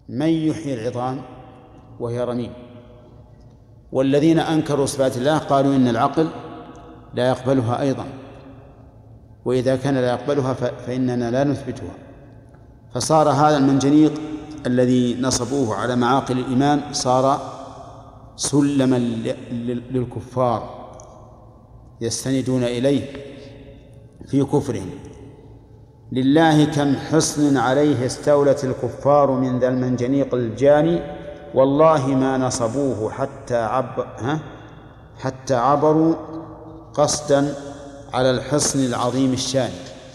من يحيي العظام وهي رميم. والذين أنكروا صفات الله قالوا إن العقل لا يقبلها أيضا، وإذا كان لا يقبلها فإننا لا نثبتها. فصار هذا المنجنيق الذي نصبوه على معاقل الإيمان صار سلما للكفار يستندون إليه في كفرهم. لله كم حصن عليه استولت الكفار من ذا المنجنيق الجاني، والله ما نصبوه حتى عبروا قصدا على الحصن العظيم الشان.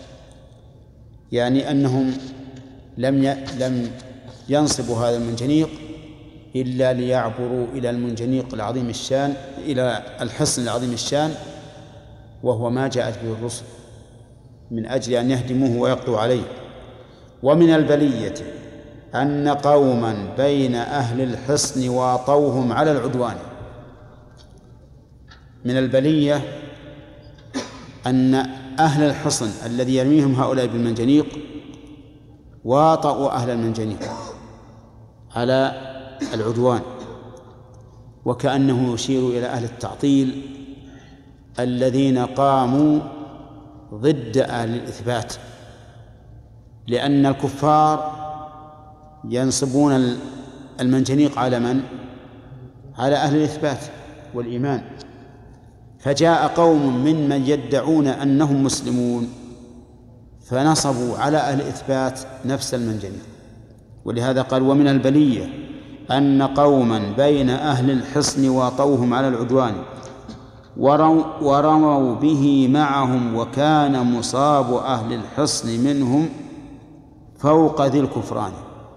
يعني أنهم لم ينصبوا هذا المنجنيق إلا ليعبروا إلى المنجنيق العظيم الشان، إلى الحصن العظيم الشان، وهو ما جاءت به الرسل من أجل أن يهدموه ويقضوا عليه. ومن البلية أن قوما بين أهل الحصن واطوهم على العدوان. من البلية أن أهل الحصن الذي يرميهم هؤلاء بالمنجنيق واطؤوا أهل المنجنيق على العدوان، وكأنه يشير إلى أهل التعطيل الذين قاموا ضد أهل الإثبات، لأن الكفار ينصبون المنجنيق على من؟ على أهل الإثبات والإيمان. فجاء قوم ممن يدعون أنهم مسلمون فنصبوا على أهل الإثبات نفس المنجنيق. ولهذا قال ومن البلية أن قوما بين أهل الحصن واطوهم على العدوان ورموا به معهم، وكان مصاب أهل الحصن منهم فوق ذي الكفران.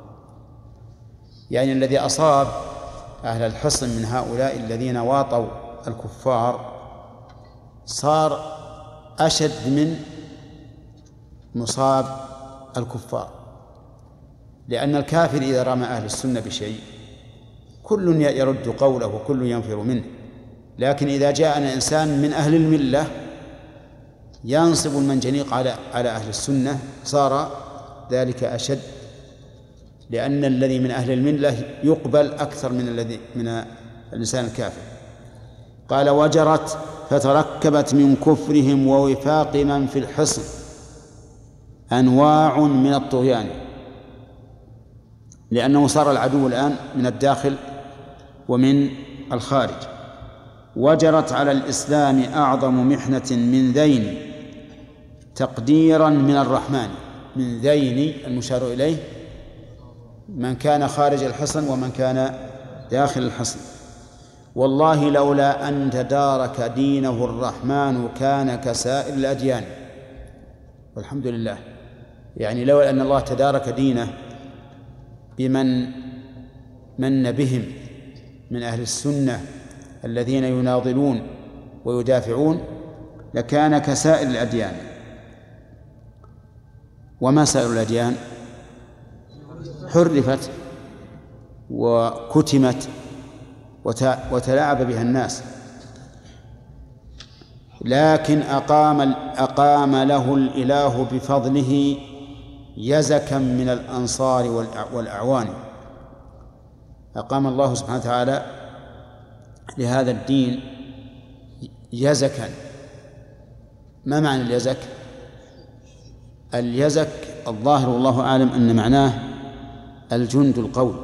يعني الذي أصاب أهل الحصن من هؤلاء الذين واطوا الكفار صار أشد من مصاب الكفار، لأن الكافر إذا رمى أهل السنة بشيء كل يرد قوله وكل ينفر منه، لكن إذا جاءنا إنسان من أهل الملة ينصب المنجنيق على أهل السنة صار ذلك أشد، لأن الذي من أهل الملة يقبل أكثر من الذي من الإنسان الكافر. قال وجرت فتركبت من كفرهم ووفاق من في الحصن أنواع من الطغيان، لأنه صار العدو الآن من الداخل ومن الخارج. وجرت على الإسلام أعظم محنة من ذين تقديرا من الرحمن. من ذين المشار إليه من كان خارج الحصن ومن كان داخل الحصن. والله لولا أن تدارك دينه الرحمن كان كسائر الأديان. والحمد لله، يعني لولا أن الله تدارك دينه بمن من بهم من أهل السنة الذين يناضلون ويدافعون لكان كسائر الأديان. وما سائر الأديان؟ حرفت وكتمت وتلاعب بها الناس، لكن أقام له الإله بفضله يزكا من الأنصار والأعوان. أقام الله سبحانه وتعالى لهذا الدين يزكا. ما معنى اليزك؟ اليزك الظاهر والله أعلم أن معناه الجند القوي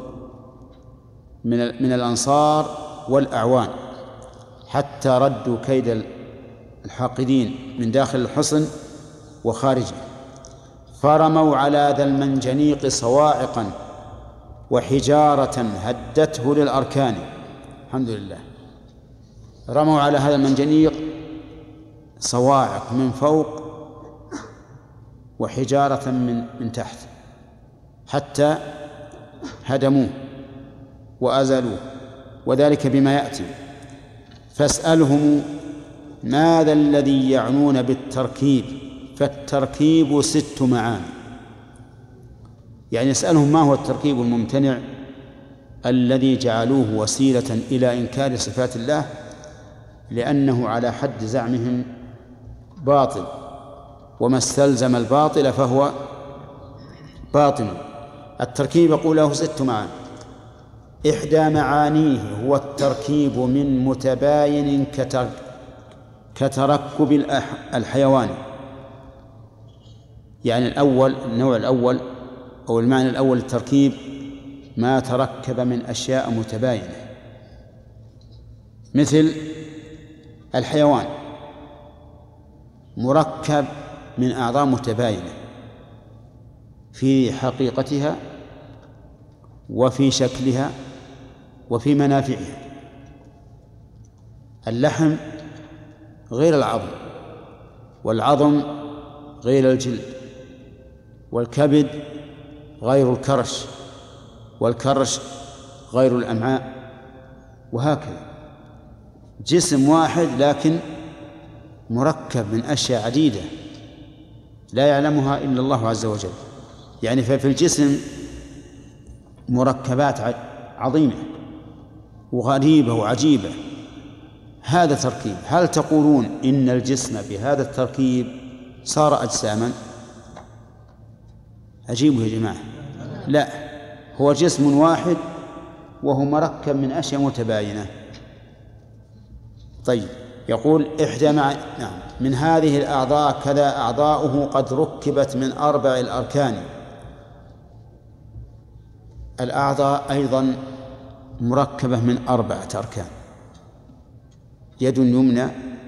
من الأنصار والأعوان، حتى ردوا كيد الحاقدين من داخل الحصن وخارجه. فرموا على ذا المنجنيق صواعقا وحجارة هدته للأركان. الحمد لله، رموا على هذا المنجنيق صواعق من فوق وحجارة من تحت حتى هدموه وأزالوه، وذلك بما يأتي. فاسألهم ماذا الذي يعنون بالتركيب، فالتركيب 6 معاني. يعني اسألهم ما هو التركيب الممتنع الذي جعلوه وسيلة إلى إنكار صفات الله، لأنه على حد زعمهم باطل، وما استلزم الباطل فهو باطل. التركيب يقول له 6 معاني. إحدى معانيه هو التركيب من متباين كتركب الحيوان. يعني النوع الأول أو المعنى الأول التركيب ما تركب من أشياء متباينة، مثل الحيوان مركب من أعضاء متباينة في حقيقتها وفي شكلها وفي منافعها. اللحم غير العظم، والعظم غير الجلد، والكبد غير الكرش، والكرش غير الأمعاء، وهكذا. جسم واحد لكن مركب من أشياء عديدة لا يعلمها إلا الله عز وجل. يعني ففي الجسم مركبات عظيمة وغريبة وعجيبة. هذا تركيب. هل تقولون إن الجسم بهذا التركيب صار أجساما؟ عجيب يا جماعة. لا، هو جسم واحد وهو مركب من أشياء متباينة. طيب، يقول نعم، من هذه الأعضاء كذا أعضاؤه قد ركبت من 4 الأركان. الأعضاء أيضا مركبة من 4 أركان: يد يمنى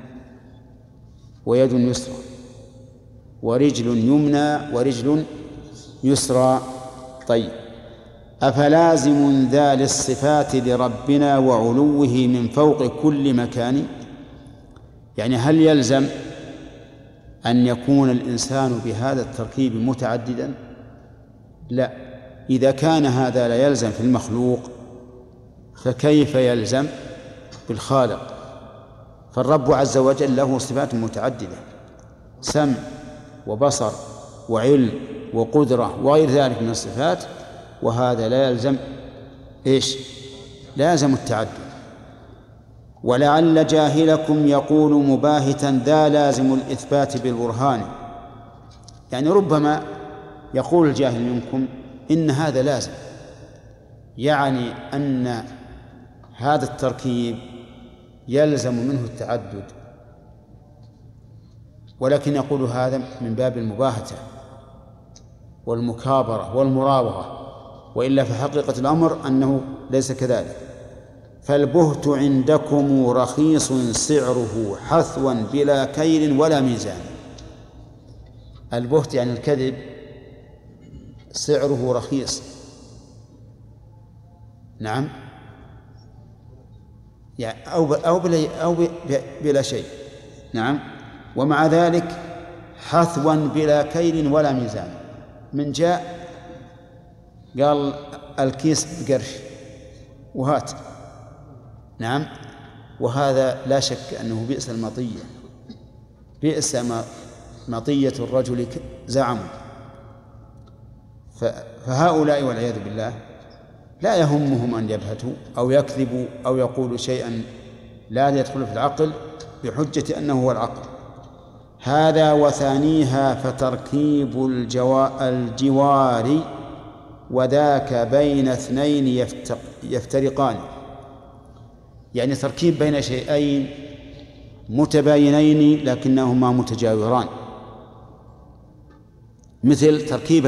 ويد يسرى، ورجل يمنى ورجل يسرى. طيب، أفلازم ذا للصفات لربنا وعلوه من فوق كل مكان؟ يعني هل يلزم أن يكون الإنسان بهذا التركيب متعددا؟ لا. إذا كان هذا لا يلزم في المخلوق فكيف يلزم بالخالق؟ فالرب عز وجل له صفات متعددة: سمع وبصر وعلم وقدرة وغير ذلك من الصفات، وهذا لا يلزم لا يلزم التعدد. ولعل جاهلكم يقول مباهتا ذا لازم الإثبات بالبرهان. يعني ربما يقول الجاهل منكم إن هذا لازم، يعني أن هذا التركيب يلزم منه التعدد، ولكن يقول هذا من باب المباهتة والمكابرة والمراوغة، وإلا في حقيقة الأمر أنه ليس كذلك. فالبهت عندكم رخيص سعره حثوا بلا كيل ولا ميزان. البهت يعني الكذب، سعره رخيص، نعم، يعني أو بلا شيء، نعم، ومع ذلك حثوا بلا كيل ولا ميزان. من جاء قال الكيس بقرش وهات، نعم، وهذا لا شك أنه بئس المطية، بئس مطية الرجل زعموا. فهؤلاء والعياذ بالله لا يهمهم أن يبهتوا أو يكذبوا أو يقولوا شيئا لا يدخل في العقل بحجة أنه هو العقل. هذا وثانيها فتركيب الجوار وذاك بين 2 يفترقان. يعني تركيب بين شيئين متباينين لكنهما متجاوران، مثل تركيب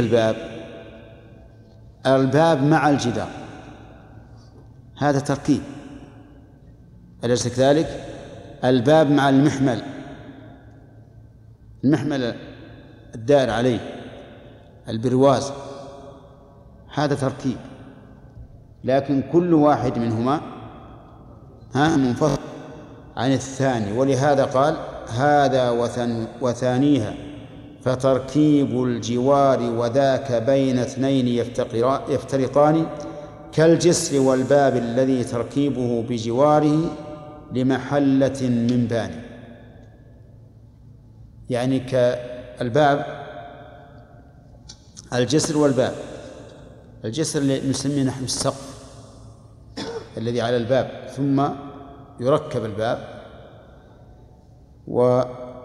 الباب مع الجدار، هذا تركيب، أليس كذلك؟ الباب مع المحمل الدائر عليه، البرواز، هذا تركيب، لكن كل واحد منهما منفصل عن الثاني. ولهذا قال هذا وثانيها فتركيب الجوار وذاك بين 2 يفترقان كالجسر والباب الذي تركيبه بجواره لمحلة من بان. يعني كالباب، الجسر والباب. الجسر اللي نسميه نحن السقف الذي على الباب، ثم يركب الباب،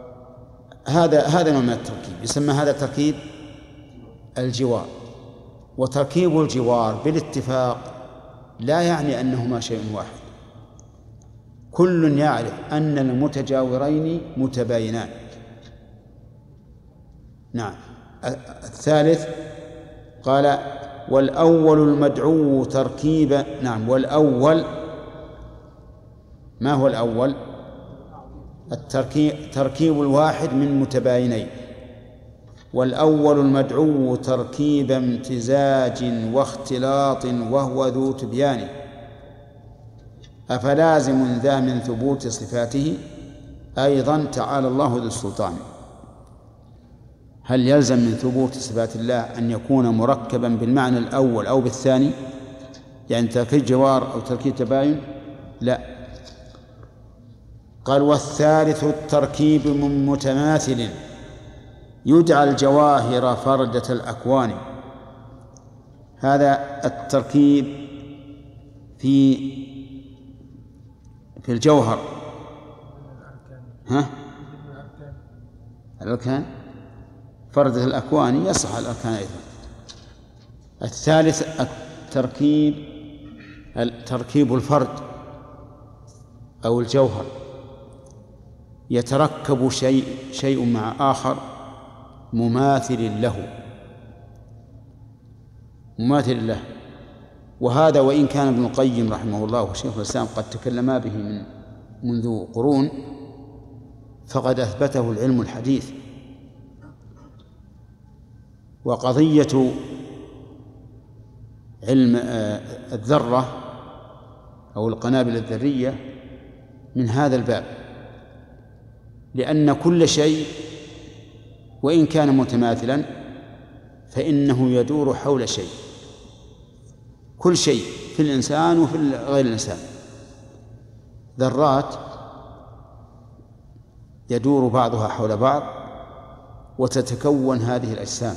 وهذا نوع من التركيب يسمى هذا تركيب الجوار. وتركيب الجوار بالاتفاق لا يعني أنهما شيء واحد، كل يعرف أن المتجاورين متباينان. نعم. الثالث قال والأول المدعو تركيبا. نعم. والأول ما هو الأول؟ تركيب الواحد من متباينين. والأول المدعو تركيب امتزاج واختلاط وهو ذو تبيان، أفلازم ذا من ثبوت صفاته أيضا تعالى الله ذو السلطان. هل يلزم من ثبوت صفات الله أن يكون مركبا بالمعنى الأول أو بالثاني، يعني تركيب جوار أو تركيب تباين؟ لا. قال والثالث التركيب من متماثل يدعى الجواهر فردة الأكوان. هذا التركيب في الجوهر. الأركان فردة الأكوان يصح الأركان أيضا. الثالث تركيب الفرد أو الجوهر، يتركب شيء مع آخر مماثل له. وهذا وإن كان ابن القيم رحمه الله وشيخ الإسلام قد تكلما به منذ قرون، فقد أثبته العلم الحديث. وقضية علم الذرة أو القنابل الذرية من هذا الباب، لأن كل شيء وإن كان متماثلا فإنه يدور حول شيء، كل شيء في الإنسان وفي غير الإنسان ذرات يدور بعضها حول بعض وتتكون هذه الأجسام،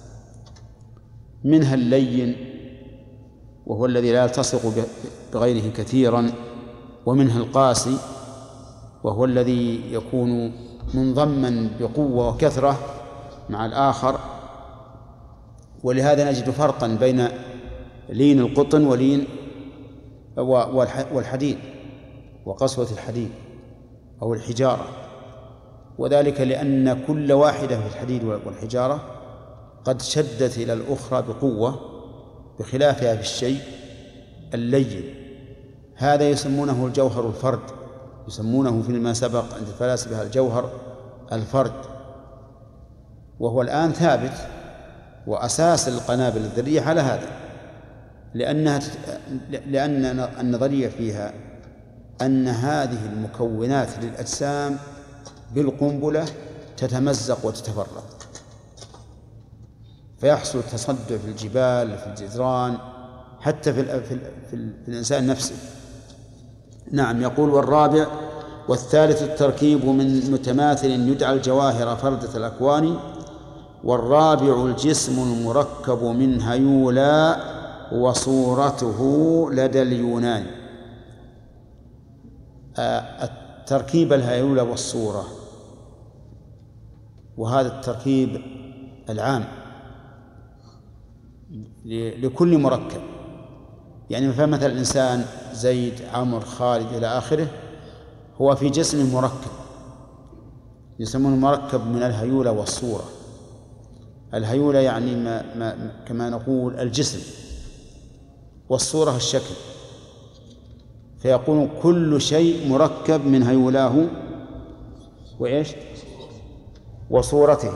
منها اللين وهو الذي لا يلتصق بغيره كثيرا، ومنها القاسي وهو الذي يكون منضما بقوة وكثرة مع الآخر. ولهذا نجد فرقا بين لين القطن ولين والحديد وقسوة الحديد أو الحجارة، وذلك لأن كل واحدة في الحديد والحجارة قد شدت إلى الأخرى بقوة بخلافها في الشيء اللين. هذا يسمونه الجوهر الفرد، يسمونه فيما سبق عند الفلاسفة الجوهر الفرد، وهو الآن ثابت. وأساس القنابل الذرية على هذا، لأن النظرية فيها أن هذه المكونات للأجسام بالقنبلة تتمزق وتتفرق، فيحصل تصدع في الجبال في الجدران حتى في الإنسان نفسه. نعم. يقول والرابع والثالث التركيب من متماثل يدعى الجواهر فردة الأكوان. والرابع الجسم المركب من هيولا وصورته لدى اليونان. التركيب الهيولى والصورة، وهذا التركيب العام لكل مركب، يعني فمثل الإنسان زيد عمر خالد إلى آخره هو في جسم مركب يسمونه مركب من الهيولى والصورة. الهيولى يعني كما نقول الجسم، والصورة الشكل، فيقول كل شيء مركب من هيولاه وإيش وصورته.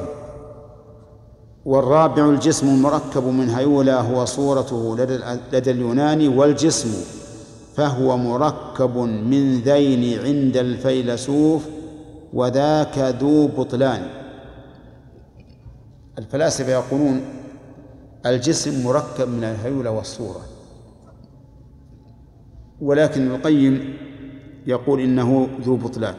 والرابع الجسم المركب من هيولاه وصورته لدى اليونان. والجسم فهو مركب من ذين عند الفيلسوف وذاك ذو بطلان. الفلاسفة يقولون الجسم مركب من الهيولى والصورة، ولكن ابن القيم يقول إنه ذو بطلان،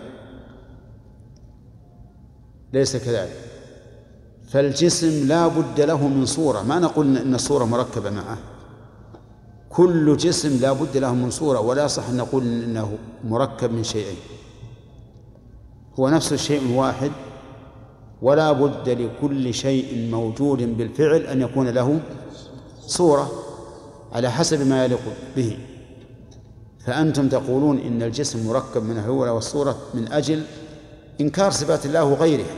ليس كذلك. فالجسم لا بد له من صورة، ما نقول إن الصورة مركبة معه، كل جسم لا بد له من صورة، ولا صح أن نقول إنه مركب من شيئين، هو نفس الشيء واحد، ولا بد لكل شيء موجود بالفعل أن يكون له صورة على حسب ما يليق به. فأنتم تقولون إن الجسم مركب من الهيئة والصورة من أجل إنكار صفات الله وغيرها،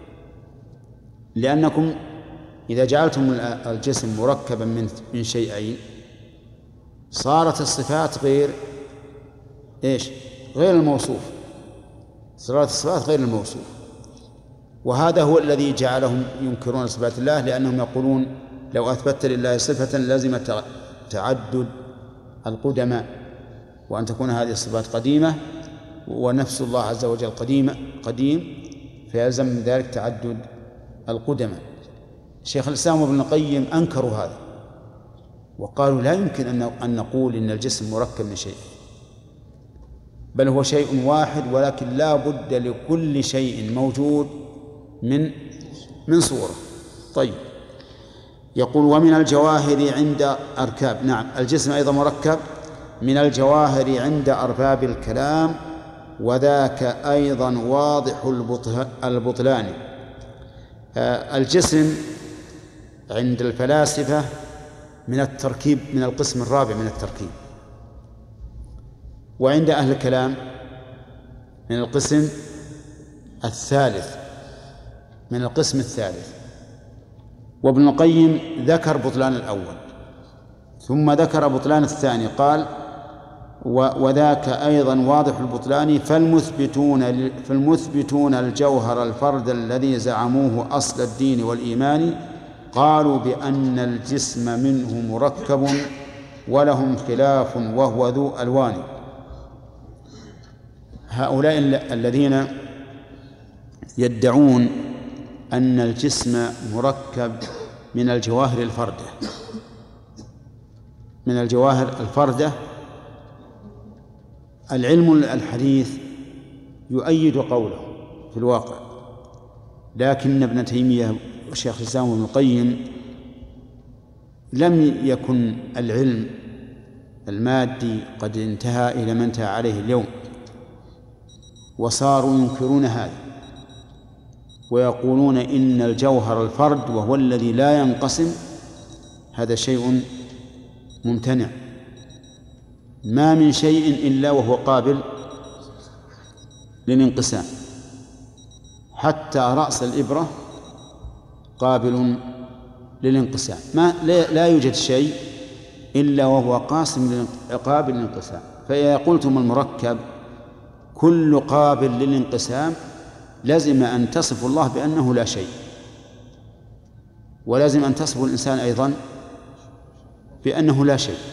لأنكم إذا جعلتم الجسم مركبا من شيئين صارت الصفات غير الموصوف، صارت الصفات غير الموصوف. وهذا هو الذي جعلهم ينكرون صفات الله، لأنهم يقولون لو أثبتت لله صفة لازم تعدد القدماء، وأن تكون هذه الصفات قديمة ونفس الله عز وجل قديم، فيلزم من ذلك تعدد القدماء. شيخ الإسلام وابن القيم أنكروا هذا وقالوا لا يمكن أن نقول إن الجسم مركب من شيء، بل هو شيء واحد، ولكن لا بد لكل شيء موجود من صورة. طيب، يقول ومن الجواهر عند أركاب، نعم الجسم أيضا مركب من الجواهر عند أرباب الكلام، وذاك أيضا واضح البطلان. الجسم عند الفلاسفة من التركيب، من القسم الرابع من التركيب، وعند أهل الكلام من القسم الثالث من القسم الثالث. وابن القيم ذكر بطلان الأول ثم ذكر بطلان الثاني، قال وذاك أيضا واضح البطلان، فالمثبتون الجوهر الفرد الذي زعموه أصل الدين والإيمان قالوا بأن الجسم منه مركب ولهم خلاف وهو ذو ألوان. هؤلاء الذين يدعون أن الجسم مركب من الجواهر الفردة، العلم الحديث يؤيد قوله في الواقع، لكن ابن تيمية وشيخ الإسلام وابن القيم لم يكن العلم المادي قد انتهى إلى ما انتهى عليه اليوم، وصاروا ينكرون هذا ويقولون إن الجوهر الفرد وهو الذي لا ينقسم هذا شيء ممتنع، ما من شيء إلا وهو قابل للانقسام، حتى رأس الإبرة قابل للانقسام، لا يوجد شيء إلا وهو قابل للانقسام. فإذا قلتم المركب كل قابل للانقسام لازم أن تصف الله بأنه لا شيء، ولازم أن تصف الإنسان أيضا بأنه لا شيء،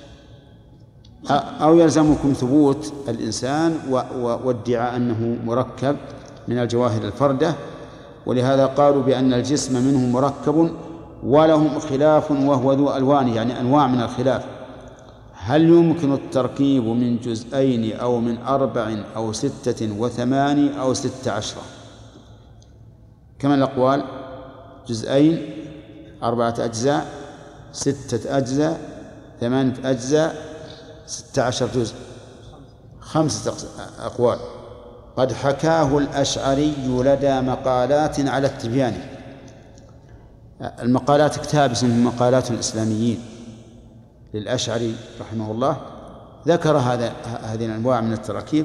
أو يلزمكم ثبوت الإنسان وادعاء أنه مركب من الجواهر الفردة. ولهذا قالوا بأن الجسم منه مركب ولهم خلاف وهو ذو ألوان، يعني أنواع من الخلاف، هل يمكن التركيب من جزئين أو من 4 أو 6 و8 أو 16؟ كما الأقوال 2 4 أجزاء 6 أجزاء 8 أجزاء 16 جزء، 5 أقوال قد حكاه الأشعري لدى مقالات على التبيان. المقالات كتاب اسمه مقالات الإسلاميين للأشعري رحمه الله، ذكر هذه الأنواع من التراكيب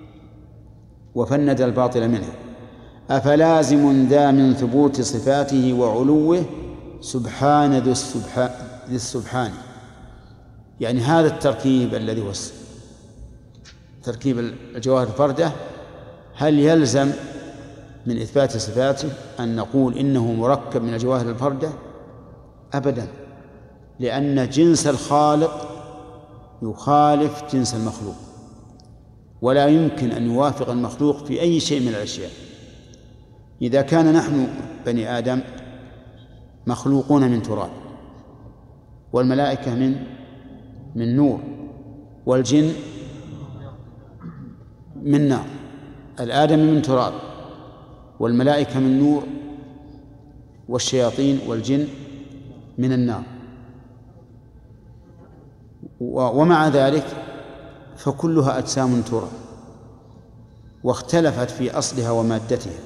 وفند الباطل منها. أفلازم ذا من ثبوت صفاته وعلوه سبحان ذي السبحان، يعني هذا التركيب الذي هو تركيب الجواهر الفردة، هل يلزم من إثبات صفاته أن نقول إنه مركب من الجواهر الفردة؟ أبدا، لأن جنس الخالق يخالف جنس المخلوق، ولا يمكن أن يوافق المخلوق في أي شيء من الأشياء. إذا كان نحن بني آدم مخلوقون من تراب، والملائكة من نور، والجن من نار، الآدم من تراب والملائكة من نور والشياطين والجن من النار، ومع ذلك فكلها أجسام تراب واختلفت في أصلها ومادتها،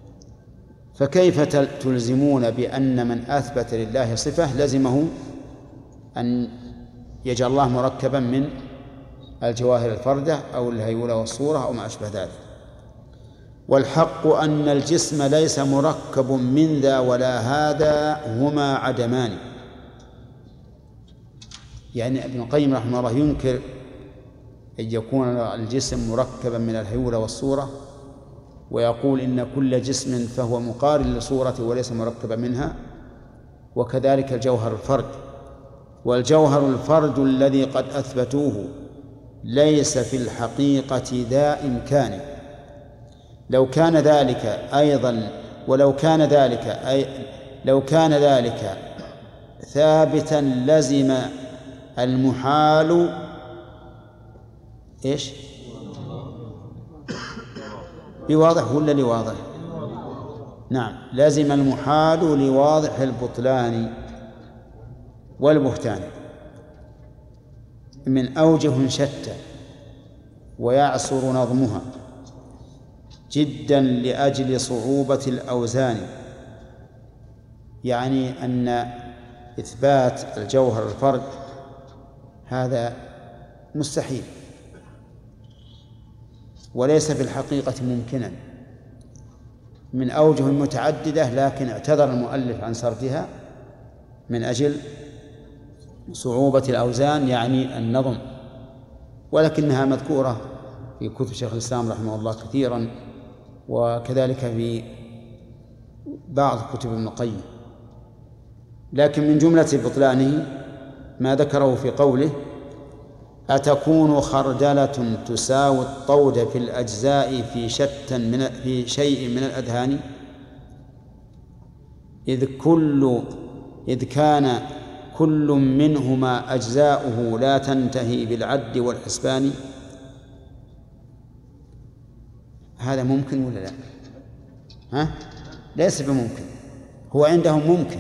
فكيف تلزمون بأن من أثبت لله صفة لزمه أن يجعل الله مركبا من الجواهر الفردة أو الهيولة والصورة أو ما أشبه ذلك. والحق أن الجسم ليس مركب من ذا ولا هذا، هما عدمان. يعني ابن القيم رحمه الله ينكر أن يكون الجسم مركبا من الهيولة والصورة، ويقول إن كل جسم فهو مقارن لصورة وليس مركبا منها، وكذلك الجوهر الفرد. والجوهر الفرد الذي قد أثبتوه ليس في الحقيقة ذا إمكان. لو كان ذلك أيضا، ولو كان ذلك لو كان ذلك ثابتا لزم المحال إيش؟ بواضح ولا لواضح؟ نعم، لازم المحال لواضح البطلان والبهتان من أوجه شتى، ويعسر نظمها جدا لأجل صعوبة الأوزان. يعني أن إثبات الجوهر الفرد هذا مستحيل وليس في الحقيقة ممكنا من أوجه متعددة، لكن اعتذر المؤلف عن سردها من أجل صعوبة الأوزان، يعني النظم، ولكنها مذكورة في كتب شيخ الإسلام رحمه الله كثيرا، وكذلك في بعض كتب ابن القيم. لكن من جملة بطلانه ما ذكره في قوله: أتكون خردلة تساوي الطود في الأجزاء في شيء من الأذهان، إذ كان كل منهما أجزاؤه لا تنتهي بالعد والحسبان. هذا ممكن ولا لا؟ ليس بممكن. هو عندهم ممكن،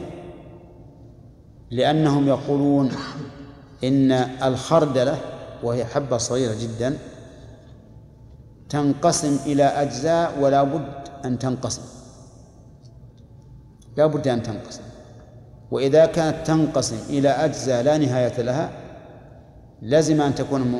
لأنهم يقولون إن الخردلة وهي حبة صغيرة جدا تنقسم إلى أجزاء ولا بد أن تنقسم، لا بد أن تنقسم. وإذا كانت تنقسم إلى أجزاء لا نهاية لها لازم أن تكون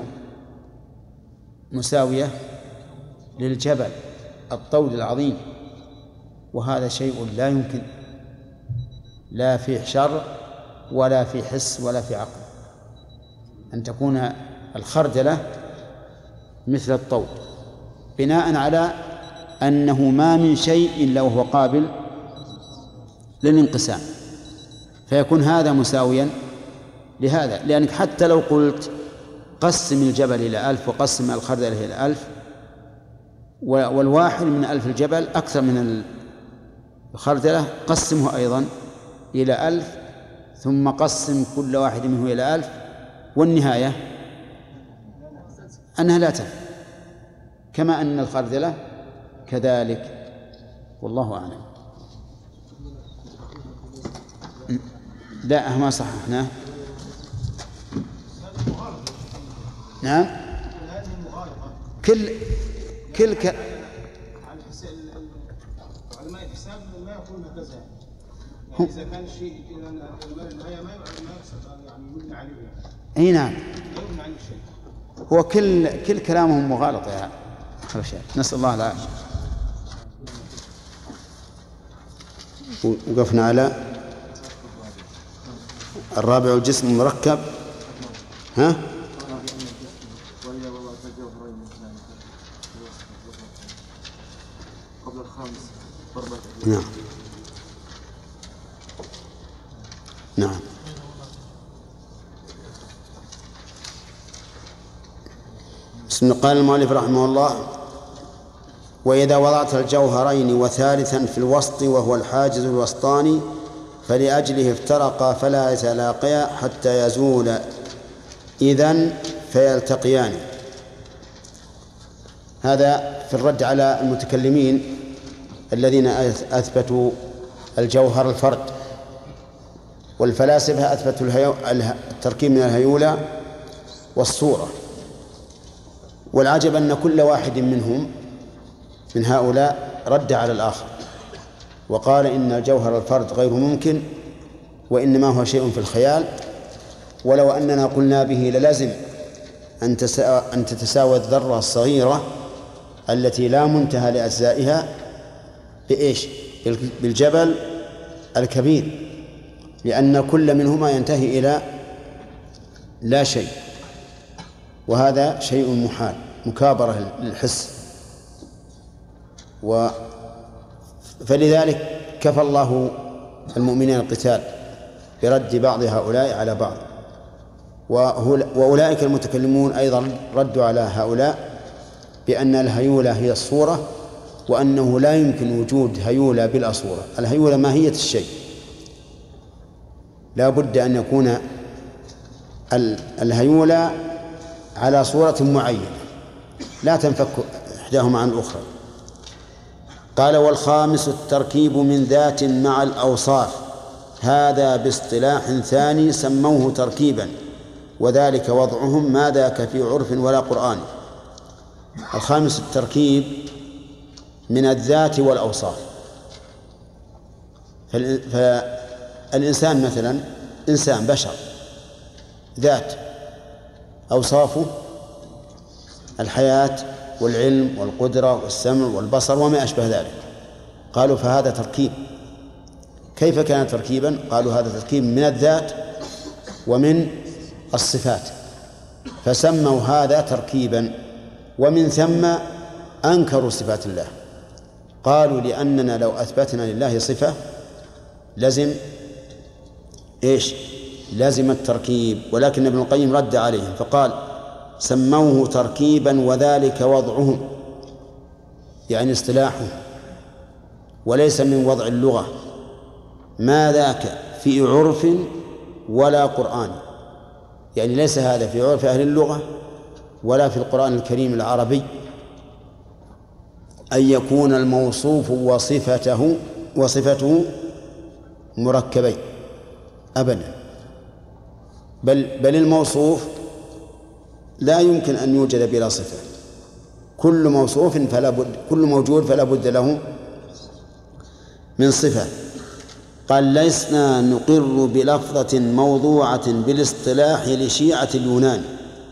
مساوية للجبل الطود العظيم، وهذا شيء لا يمكن، لا في شرع ولا في حس ولا في عقل، أن تكون الخردلة مثل الطود، بناء على أنه ما من شيء إلا وهو قابل للانقسام، فيكون هذا مساويا لهذا. لأنك حتى لو قلت قسم الجبل إلى 1000 وقسم الخردلة إلى 1000، والواحد من 1000 الجبل أكثر من الخردلة، قسمه أيضا إلى 1000 ثم قسم كل واحد منه إلى 1000، والنهاية أنها لا تنفع، كما أن الخردلة كذلك. والله أعلم. لا، ما صححناه. نعم، كل علماء الحساب ما يقولون هكذا، يعني إذا كان شيء إلى النهاية ما يقصد يعني يمنع عليه. أي نعم، يمنع عن الشيء. هو كل كلامهم مغالطة يا أخي. نسأل الله العافية. وقفنا على الرابع الجسم المركب. ها؟ قبل الخامس ضربة. نعم نعم. بسم الله. قال المؤلف رحمه الله: وإذا وضعت الجوهرين وثالثا في الوسط وهو الحاجز الوسطاني فلأجله افترقا فلا يتلاقيا حتى يزول إذن فيلتقيان. هذا في الرد على المتكلمين الذين أثبتوا الجوهر الفرد، والفلاسفة أثبتوا التركيب من الهيولة والصورة. والعجب أن كل واحد منهم من هؤلاء رد على الآخر وقال إن الجوهر الفرد غير ممكن، وإنما هو شيء في الخيال، ولو أننا قلنا به للزم أن تتساوى الذرة الصغيرة التي لا منتهى لأجزائها بإيش؟ بالجبل الكبير، لأن كل منهما ينتهي إلى لا شيء، وهذا شيء محال، مكابرة للحس. فلذلك كفى الله المؤمنين القتال برد بعض هؤلاء على بعض، وأولئك المتكلمون أيضا ردوا على هؤلاء بأن الهيولة هي الصورة، وأنه لا يمكن وجود هيولة بلا صورة. الهيولة ماهية الشيء، لا بد أن يكون الهيولة على صورة معينة لا تنفك إحداهما عن الأخرى. قال: والخامس التركيب من ذات مع الأوصاف، هذا باصطلاح ثاني سموه تركيبا، وذلك وضعهم ما ذاك في عرف ولا قرآن. الخامس التركيب من الذات والأوصاف. فالإنسان مثلا إنسان بشر ذات، أوصافه الحياة والعلم والقدرة والسمع والبصر وما أشبه ذلك. قالوا فهذا تركيب. كيف كان تركيبا؟ قالوا هذا تركيب من الذات ومن الصفات، فسموا هذا تركيبا، ومن ثم أنكروا صفات الله. قالوا لأننا لو أثبتنا لله صفة لزم إيش؟ لازم التركيب. ولكن ابن القيم رد عليهم فقال: سموه تركيبا وذلك وضعهم، يعني اصطلاحه، وليس من وضع اللغة، ما ذاك في عرف ولا قرآن، يعني ليس هذا في عرف أهل اللغة ولا في القرآن الكريم العربي أن يكون الموصوف وصفته مركبين أبدا، بل الموصوف لا يمكن أن يوجد بلا صفة. كل موصوف كل موجود فلا بد له من صفة. قال: لسنا نقر بلفظة موضوعة بالاصطلاح لشيعة اليونان،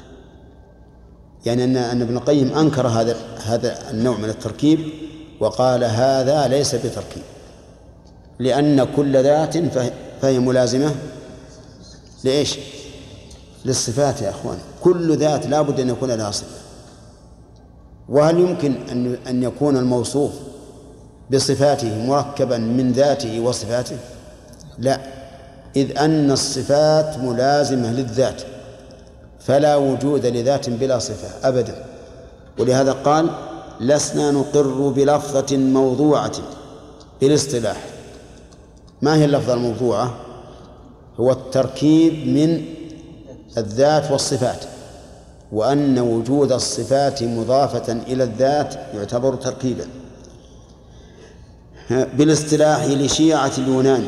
يعني أن ابن القيم أنكر هذا النوع من التركيب وقال هذا ليس بتركيب، لأن كل ذات فهي ملازمة لإيش؟ للصفات. يا أخوان، كل ذات لا بد أن يكون لها صفة. وهل يمكن أن يكون الموصوف بصفاته مركبا من ذاته وصفاته؟ لا، إذ أن الصفات ملازمة للذات، فلا وجود لذات بلا صفة أبدا. ولهذا قال: لسنا نقر بلفظة موضوعة بالاصطلاح. ما هي اللفظة الموضوعة؟ هو التركيب من الذات والصفات، وأن وجود الصفات مضافة إلى الذات يعتبر تركيبا. بالاصطلاح لشيعة اليونان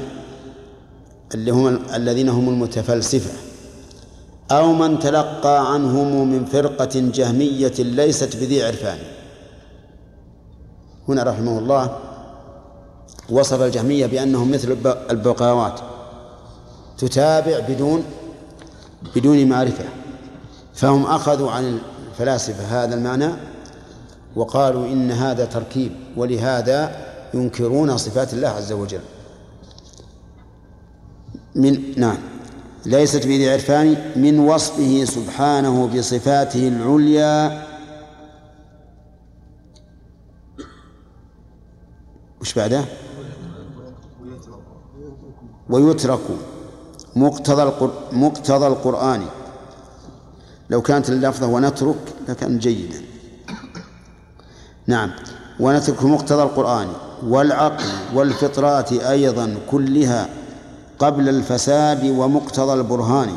الذين هم المتفلسفة، أو من تلقى عنهم من فرقة جهمية ليست بذي عرفان. هنا رحمه الله وصف الجهمية بأنهم مثل البقاوات، تتابع بدون معرفة. فهم أخذوا عن الفلاسفة هذا المعنى وقالوا إن هذا تركيب، ولهذا ينكرون صفات الله عز وجل. نعم، ليست بذي عرفان من وصفه سبحانه بصفاته العليا. وش بعده؟ ويترك مقتضى القرآن. لو كانت اللفظة ونترك لكان جيدا. نعم، ونترك مقتضى القرآن والعقل والفطرات أيضا كلها قبل الفساد ومقتضى البرهان.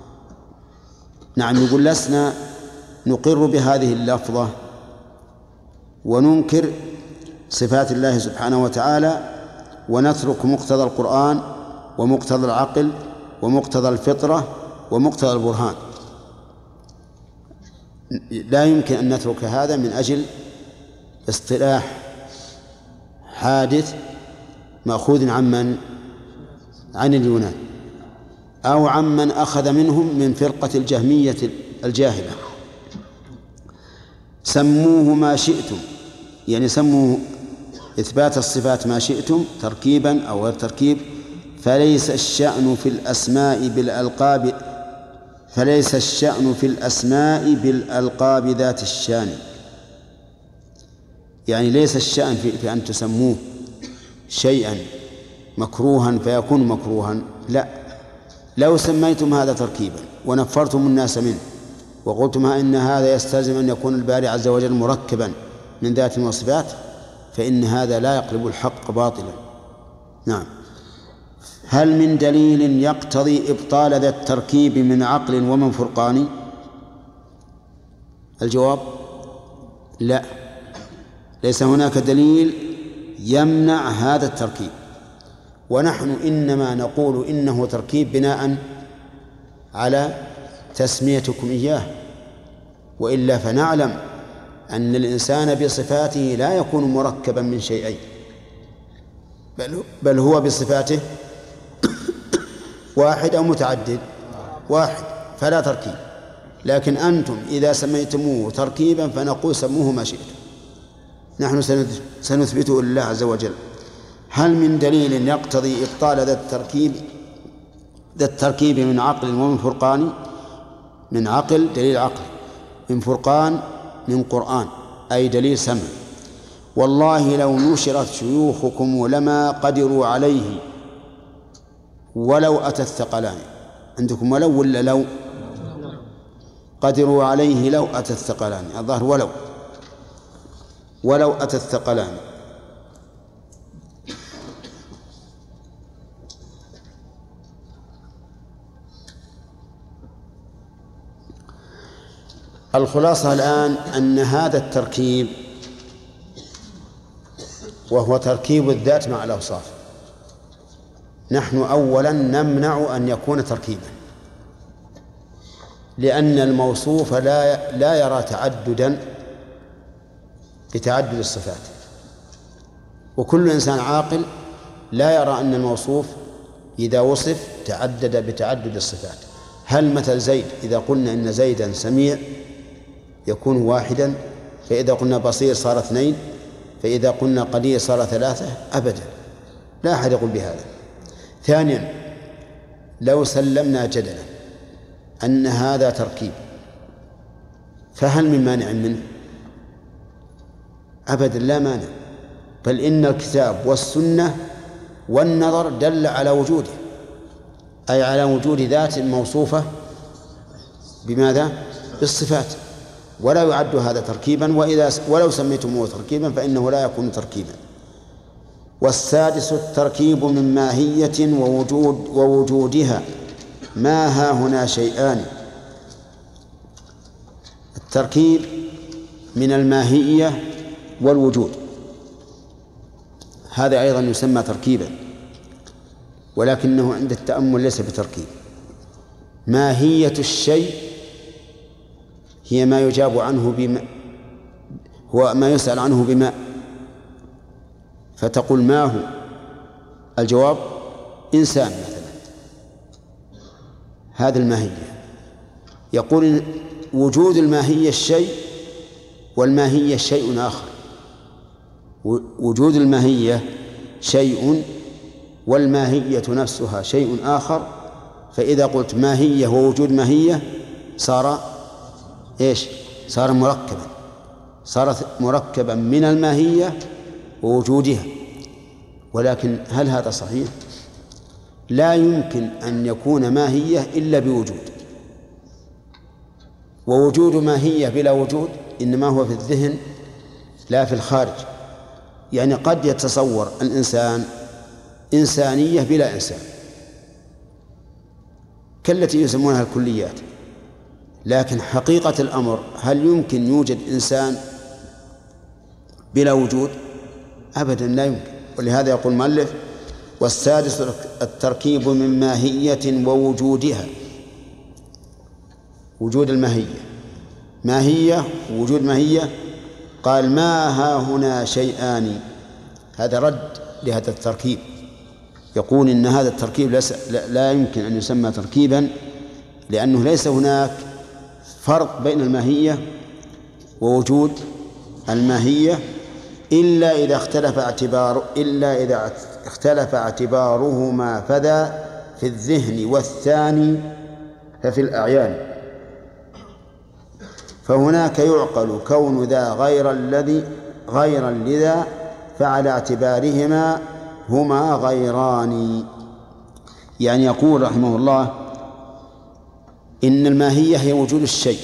نعم، يقول لسنا نقر بهذه اللفظة وننكر صفات الله سبحانه وتعالى، ونترك مقتضى القرآن ومقتضى العقل ومقتضى الفطرة ومقتضى البرهان. لا يمكن أن نترك هذا من أجل اصطلاح حادث مأخوذ عن اليونان. أو عمن أخذ منهم من فرقة الجهمية الجاهلة. سموه ما شئتم، يعني سموا إثبات الصفات ما شئتم تركيبا أو غير تركيب، فليس الشأن في الأسماء بالألقاب ذات الشان. يعني ليس الشأن في أن تسموه شيئا مكروها فيكون مكروها، لا، لو سميتم هذا تركيبا ونفرتم الناس منه وقلتم إن هذا يستلزم أن يكون الباري عز وجل مركبا من ذات وصفات، فإن هذا لا يقلب الحق باطلا. نعم. هل من دليل يقتضي إبطال ذا التركيب من عقل ومن فرقان؟ الجواب لا، ليس هناك دليل يمنع هذا التركيب، ونحن إنما نقول إنه تركيب بناء على تسميتكم إياه، وإلا فنعلم أن الإنسان بصفاته لا يكون مركبا من شيئين، بل هو بصفاته واحد أو متعدد، واحد، فلا تركيب. لكن أنتم إذا سميتموه تركيبا فنقول سموه ما شئتم، نحن سنثبته لله عز وجل. هل من دليل يقتضي إبطال ذا التركيب من عقل ومن فرقان؟ من عقل دليل عقل، من فرقان من قرآن أي دليل سمع. والله لو نشرت شيوخكم لما قدروا عليه ولو أتى الثقلان. عندكم ولو ولا لو؟ قدروا عليه لو أتى الثقلان، الظاهر ولو أتى الثقلان. الخلاصة الآن أن هذا التركيب وهو تركيب الذات مع الأوصاف، نحن أولا نمنع أن يكون تركيبا، لأن الموصوف لا يرى تعددا بتعدد الصفات، وكل إنسان عاقل لا يرى أن الموصوف إذا وصف تعدد بتعدد الصفات. هل مثل زيد إذا قلنا إن زيدا سميع يكون واحدا، فإذا قلنا بصير صار اثنين، فإذا قلنا قدير صار ثلاثة؟ أبدا، لا أحد يقول بهذا. ثانيا، لو سلمنا جدلا أن هذا تركيب، فهل من مانع منه؟ أبدا لا مانع، بل إن الكتاب والسنة والنظر دل على وجوده، أي على وجود ذات موصوفة بماذا؟ بالصفات، ولا يعد هذا تركيبا، ولو سميتموه تركيبا فإنه لا يكون تركيبا. والسادس التركيب من ماهية ووجودها، ما ها هنا شيئان. التركيب من الماهية والوجود هذا أيضا يسمى تركيبا، ولكنه عند التأمل ليس بتركيب. ماهية الشيء هي ما يجاب عنه بما، هو ما يسأل عنه بما، فتقول ما هو؟ الجواب إنسان مثلا، هذه الماهية. يقول وجود الماهية الشيء، والماهية شيء آخر. وجود الماهية شيء والماهية نفسها شيء آخر، فإذا قلت ماهية ووجود ماهية صار إيش؟ صار مركبا، صارت مركبا من الماهية ووجودها. ولكن هل هذا صحيح؟ لا يمكن أن يكون ماهية إلا بوجود، ووجود ماهية بلا وجود إنما هو في الذهن لا في الخارج. يعني قد يتصور الإنسان إنسانية بلا إنسان كالتي يسمونها الكليات، لكن حقيقة الأمر هل يمكن يوجد إنسان بلا وجود؟ أبدا لا يمكن. ولهذا يقول المؤلف والسادس التركيب من ماهية ووجودها. وجود الماهية، ماهية ووجود ماهية. قال ما ها هنا شيئان، هذا رد لهذا التركيب، يقول إن هذا التركيب لا يمكن أن يسمى تركيبا، لأنه ليس هناك فرق بين الماهية ووجود الماهية إلا إذا اختلف اعتبارهما فذا في الذهن والثاني ففي الأعيان. فهناك يعقل كون ذا غيرا لذا، فعلى اعتبارهما هما غيران. يعني يقول رحمه الله إن الماهية هي وجود الشيء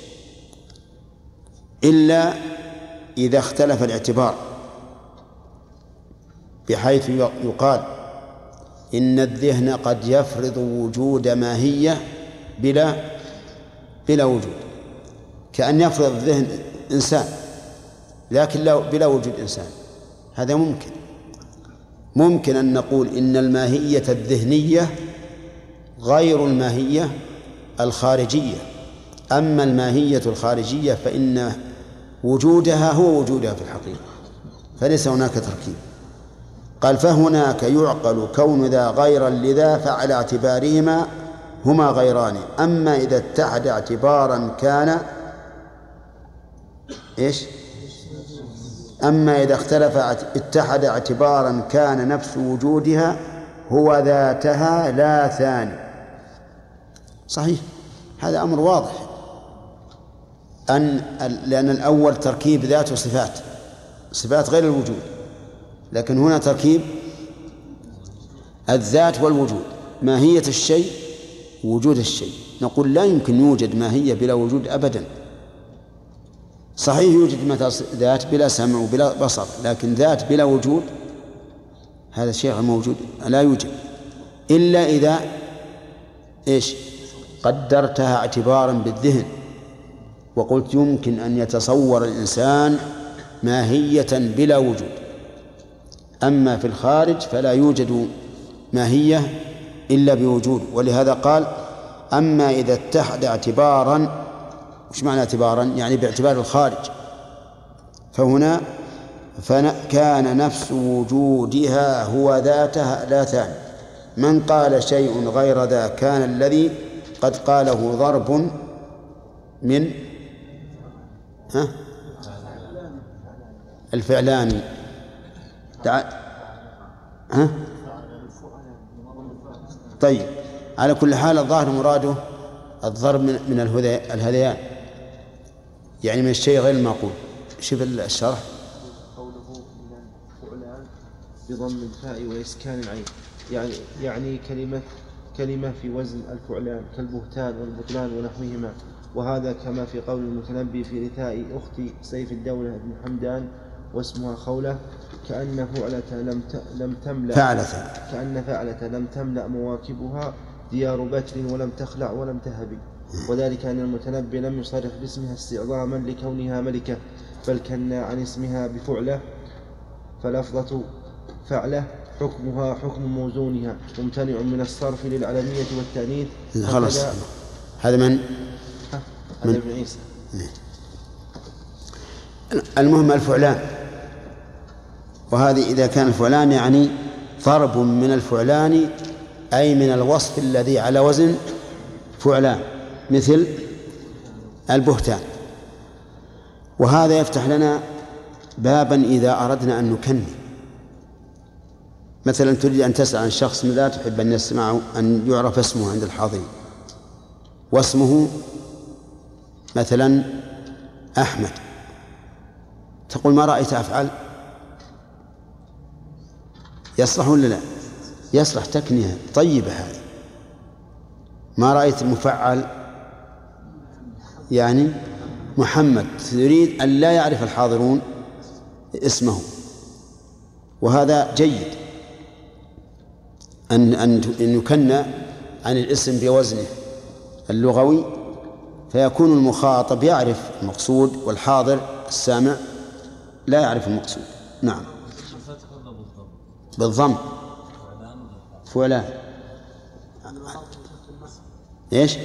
إلا إذا اختلف الاعتبار، بحيث يقال إن الذهن قد يفرض وجود ماهية بلا وجود، كأن يفرض الذهن إنسان لكن بلا وجود إنسان. هذا ممكن أن نقول إن الماهية الذهنية غير الماهية الخارجية. أما الماهية الخارجية فإن وجودها هو وجودها في الحقيقة، فليس هناك تركيب. قال فهناك يعقل كون ذا غيرا لذا، فعلى اعتبارهما هما غيران. أما إذا اتحد اعتبارا كان أما إذا اتحد اعتبارا كان نفس وجودها هو ذاتها لا ثاني. صحيح، هذا أمر واضح، لأن الأول تركيب ذات وصفات غير الوجود، لكن هنا تركيب الذات والوجود، ماهية الشيء وجود الشيء. نقول لا يمكن يوجد ماهية بلا وجود أبدا. صحيح يوجد مثلا ذات بلا سمع وبلا بصر، لكن ذات بلا وجود هذا شيء موجود لا يوجد إلا إذا قدرتها اعتبارا بالذهن وقلت يمكن أن يتصور الإنسان ماهية بلا وجود. أما في الخارج فلا يوجد ماهية إلا بوجود. ولهذا قال أما إذا اتحد اعتبارا. وش معنى اعتبارا؟ يعني باعتبار الخارج. فهنا كان نفس وجودها هو ذاتها لا ثاني. من قال شيء غير ذا كان الذي قد قاله ضرب من الفعلان. طيب، على كل حال الظاهر مراده الضرب من الهذيان، يعني من الشيء غير المعقول. شوف الشرح. قوله من الفعلان بضم الفاء وإسكان العين، يعني كلمة في وزن الفعلان كالبهتان والبطلان ونحوهما. وهذا كما في قول المتنبي في رثاء أختي سيف الدولة بن حمدان واسمها خولة، كأن فعلة لم تملأ مواكبها ديار بكر ولم تخلع ولم تهب. وذلك أن المتنبي لم يصرح باسمها استعظاما لكونها ملكة، بل كنا عن اسمها بفعلة، فلفظة فعلة حكمها حكم موزونها ممتنع من الصرف للعلمية والتأنيث. خلاص، هذا من ابن عيسى. المهم الفعلان، وهذه إذا كان الفعلان يعني ضرب من الفعلان أي من الوصف الذي على وزن فعلان، مثل البهتان. وهذا يفتح لنا بابا إذا أردنا أن نكني. مثلا تريد أن تسأل عن شخص لا تحب أن يعرف اسمه عند الحاضرين، واسمه مثلا أحمد، تقول ما رأيت أفعل؟ يصلح ولا لا؟ يصلح، تكنية طيبة هذه. ما رأيت مفعل؟ يعني محمد، تريد أن لا يعرف الحاضرون اسمه. وهذا جيد أن يكنى عن الاسم بوزنه اللغوي، فيكون المخاطب يعرف المقصود والحاضر السامع لا يعرف المقصود. نعم، بالضم فعلان. ايش؟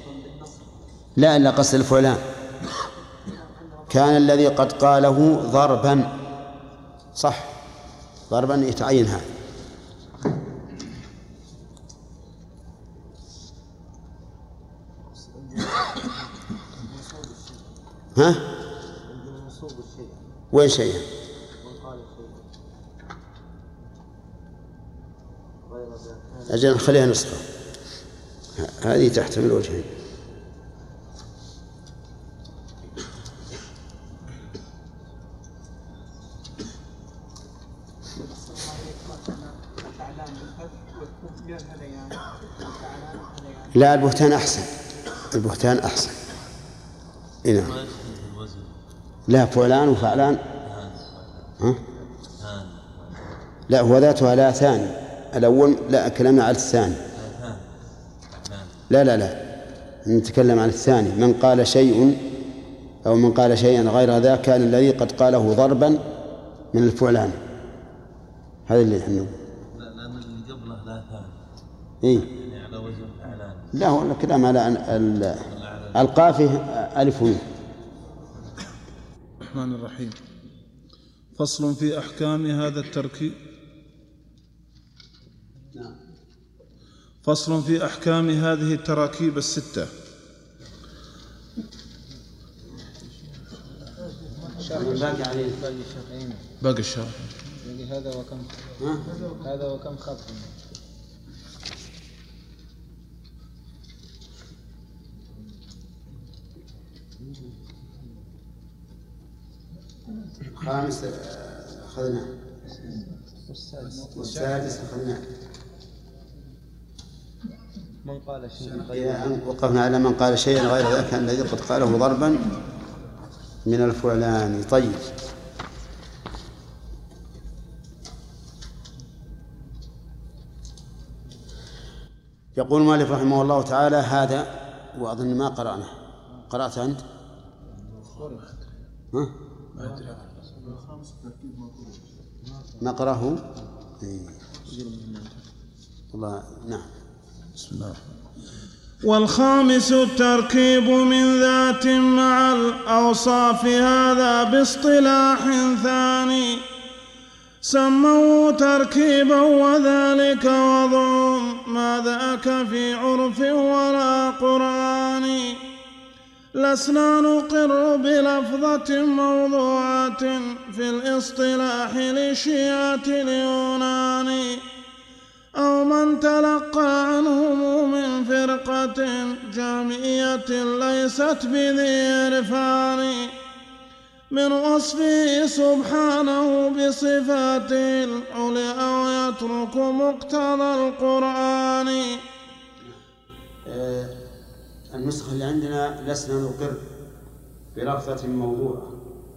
لا قصد الفعلان كان الذي قد قاله ضربا. صح، ضربا يتعين هذا. ها؟ وين شيء؟ أجل نخليها نسخة، هذه تحتمل وجهين. لا، البهتان أحسن، البهتان أحسن. إيه نعم. لا، فعلان وفعلان. ها؟ لا، هو ذاتها لا ثاني، الأول لا، كلامنا على الثاني. لا لا لا، نتكلم عن الثاني. من قال شيء أو من قال شيئا غير ذا كان الذي قد قاله ضربا من الفعلان، هذا اللي احنا. لأن اللي قبله لا ثاني. إيه؟ يعني على وزن فعلان. لا، هو الكلام على القافه ألف ونون. الرحمن الرحيم. فصل في أحكام هذا التركيب. فصل في أحكام هذه التراكيب الستة. باقي الشرح. هذا وكم هذا وكم خط. خامس أخذناه، والسادس أخذناه. من قال شيئا إذا وقفنا على من قال شيئا غير ذاك الذي قد قاله ضربا من الفعلان. طيب، يقول مالك رحمه الله تعالى هذا، وأظن ما قرأنا. قرأت أنت؟ ها؟ نقرأه. الله. نعم. بسم الله. والخامس التركيب من ذات مع الأوصاف، هذا باصطلاح ثاني سموه تركيبا، وذلك وضع ما ذاك في عرف ولا قرآن. لسنا نقر بلفظة موضوعة في الاصطلاح لشيعة اليونان، أو من تلقى عنهم من فرقة جامعية ليست بذي عرفان، من وصفه سبحانه بصفاته العليا ويترك مقتضى القرآن. النسخة اللي عندنا لسنا نقر بلفظة موضوعة،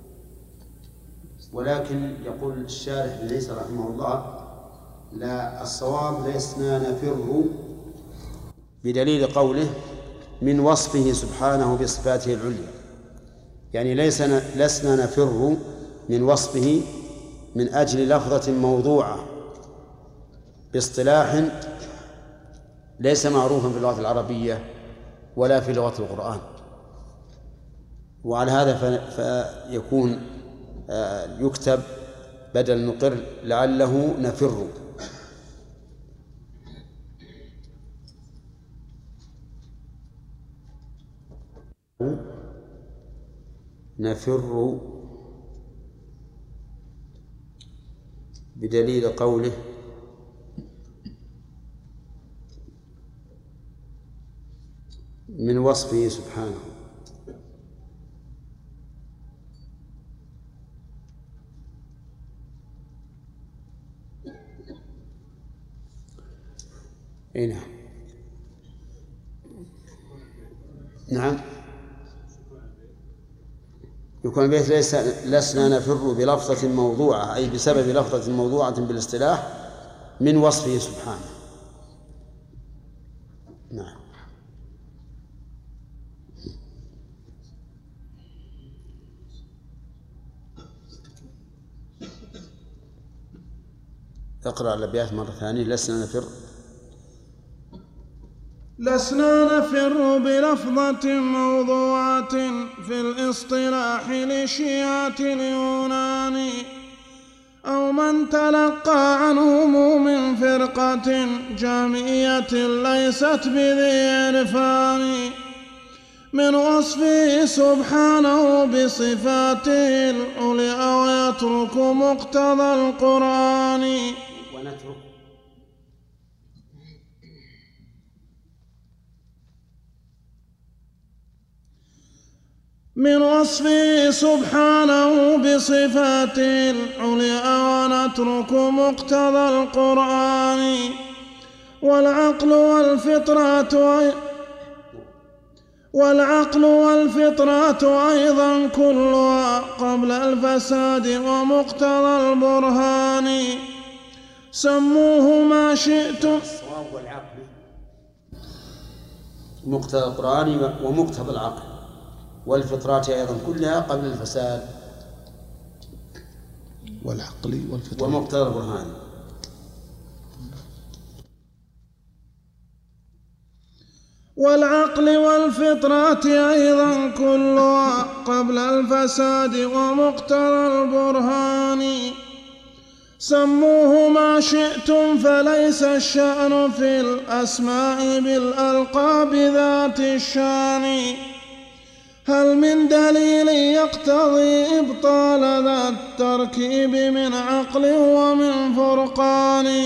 ولكن يقول الشارح بن عيسى رحمه الله لا، الصواب لسنا نفر، بدليل قوله من وصفه سبحانه بصفاته العليا، يعني لسنا نفر من وصفه من أجل لفظة موضوعة باصطلاح ليس معروفا في اللغة العربية ولا في لغة القرآن. وعلى هذا فيكون يكتب بدل نقر لعله نفر. نفر بدليل قوله من وصفه سبحانه. نعم. نعم، يكون البيت لسنا نفر بلفظة موضوعة، أي بسبب لفظة موضوعة بالاصطلاح من وصفه سبحانه. نعم. اقرأ الأبيات مرة ثانية. لسنا نفر بلفظة موضوعة في الاصطلاح لشيعة اليونان، أو من تلقى عنهم من فرقة جامعية ليست بذي عرفان، من وصفه سبحانه بصفاته العليا ويترك مقتضى القرآن من وصفه سبحانه بصفاته العليا ونترك مقتضى القرآن والعقل والفطرة أيضا كلها قبل الفساد ومقتضى البرهان سموه ما شئتم. الصواب والعقل مقتضى القرآن ومقتضى العقل والفطرات أيضا كلها قبل الفساد والعقل والفطرة ومقتضى البرهان. والعقل والفطرة أيضا كلها قبل الفساد ومقتضى البرهان سموه ما شئتم فليس الشأن في الأسماء بالألقاب ذات الشان. هل من دليل يقتضي إبطال ذا التركيب من عقل ومن فرقان؟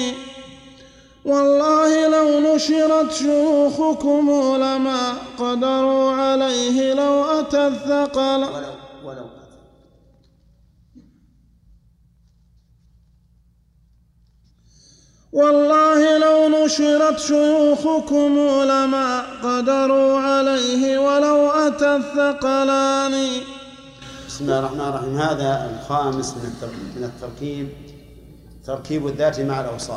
والله لو نشرت شيوخكم لما قدروا عليه لو أتى الثقل. والله لو نشرت شيوخكم لما قدروا عليه ولو أتى الثقلان. بسم الله الرحمن الرحيم. هذا الخامس من التركيب تركيب الذات مع الأوصاف.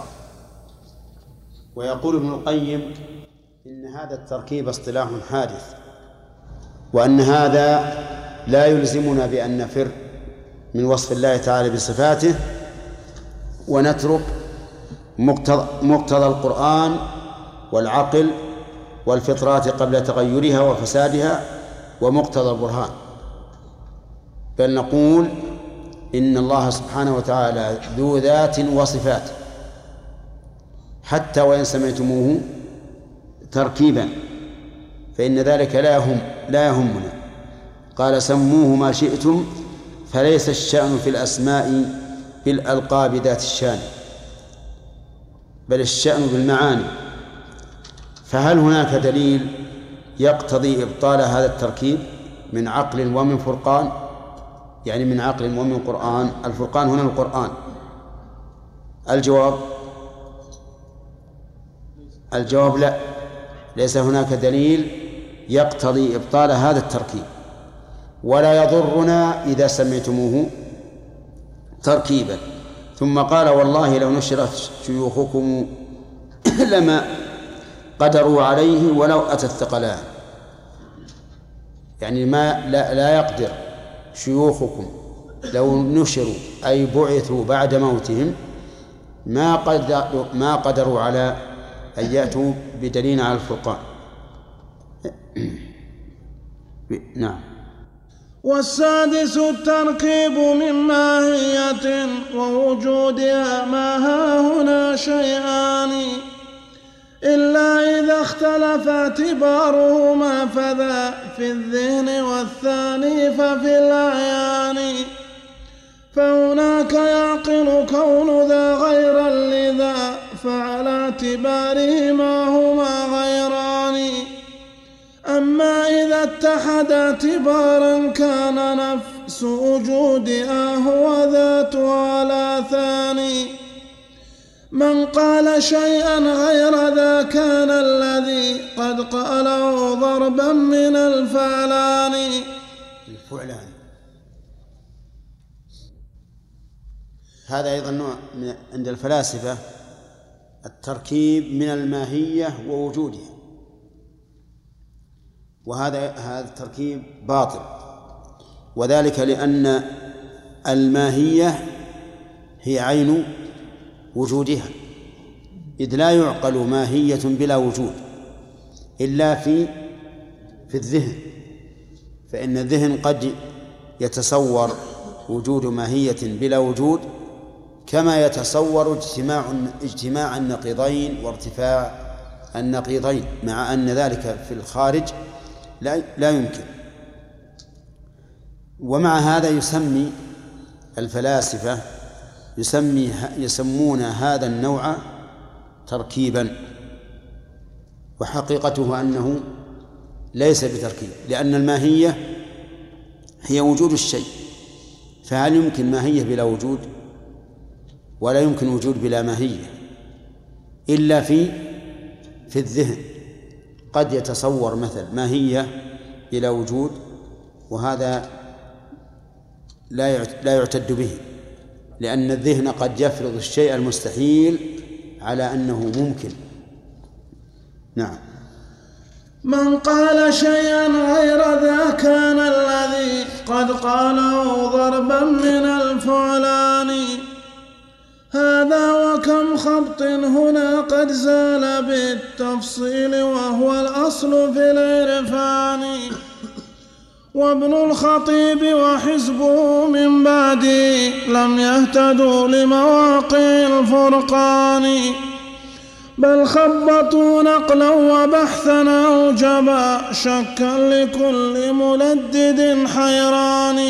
ويقول ابن القيم إن هذا التركيب اصطلاح حادث، وأن هذا لا يلزمنا بأن نفر من وصف الله تعالى بصفاته ونترك مقتضى القرآن والعقل والفطرات قبل تغيرها وفسادها ومقتضى البرهان، بل نقول إن الله سبحانه وتعالى ذو ذات وصفات حتى وإن سميتموه تركيبا فإن ذلك لا يهمنا. قال سموه ما شئتم فليس الشأن في الأسماء بالألقاب ذات الشان بل الشأن بالمعاني. فهل هناك دليل يقتضي إبطال هذا التركيب من عقل ومن فرقان؟ يعني من عقل ومن قرآن. الفرقان هنا القرآن. الجواب لا، ليس هناك دليل يقتضي إبطال هذا التركيب، ولا يضرنا إذا سميتموه تركيبا. ثم قال والله لو نشرت شيوخكم لما قدروا عليه ولو أتى الثقلان. يعني لا يقدر شيوخكم لو نشروا أي بعثوا بعد موتهم ما قدروا على أن يأتوا بدليل على الفرقان. نعم. والسادس التركيب من ماهية ووجودها ما هاهنا شيئان إلا إذا اختلف اعتبارهما فذا في الذهن والثاني ففي الأعيان. فهناك يعقل كون ذا غيرا لذا فعلى اعتبارهما هما غيران. أما إذا اتحد اعتبارا كان نفس وجودها هو ذاتها لا ثاني. من قال شيئا غير ذا كان الذي قد قاله ضربا من الفعلان. هذا أيضا نوع عند الفلاسفة التركيب من الماهية ووجودها، وهذا التركيب باطل، وذلك لأن الماهية هي عين وجودها، إذ لا يعقل ماهية بلا وجود إلا في الذهن، فإن الذهن قد يتصور وجود ماهية بلا وجود كما يتصور اجتماع النقيضين وارتفاع النقيضين، مع أن ذلك في الخارج لا يمكن. ومع هذا يسمي الفلاسفة يسمون هذا النوع تركيبا، وحقيقته أنه ليس بتركيب، لأن الماهية هي وجود الشيء، فهل يمكن ماهية بلا وجود؟ ولا يمكن وجود بلا ماهية إلا في الذهن. قد يتصور مثل ماهية بلا وجود، وهذا لا يعتد به، لأن الذهن قد يفرض الشيء المستحيل على أنه ممكن. نعم. من قال شيئا غير ذا كان الذي قد قاله ضربا من الفعلان. هذا وكم خبط هنا قد زال بالتفصيل وهو الأصل في العرفان. وابن الخطيب وحزبه من بعدي لم يهتدوا لمواقع الفرقان، بل خبطوا نقلا وبحثا أوجبا شكا لكل ملدد حيران.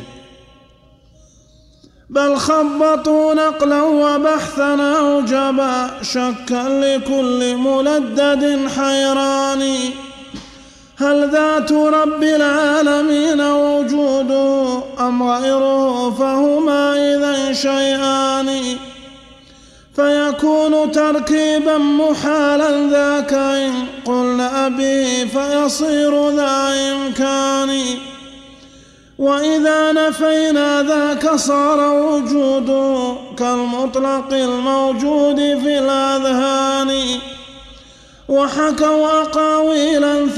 بل خبطوا نقلا وبحثا أوجبا شكا لكل ملدد حيران. هل ذات رب العالمين وجوده أم غيره فهما إذن شيئان، فيكون تركيبا محالا ذاك إن قلنا به فيصير ذا إمكان. وإذا نفينا ذاك صار وجوده كالمطلق الموجود في الأذهان. وحكوا أقاويلا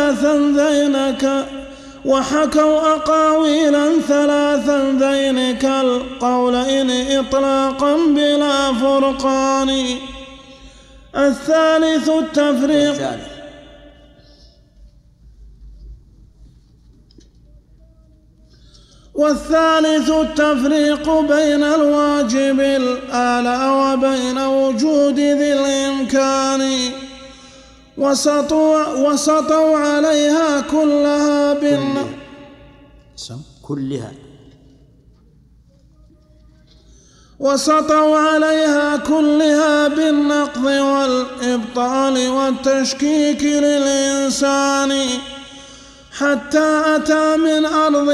ثلاثا ذينك القولين إطلاقا بلا فرقان. الثالث التفريق بين الواجب الآلة وبين وجود ذي الإمكان. وسطوا عليها كلها بالنقض والإبطال والتشكيك للإنسان، حتى أتى من أرض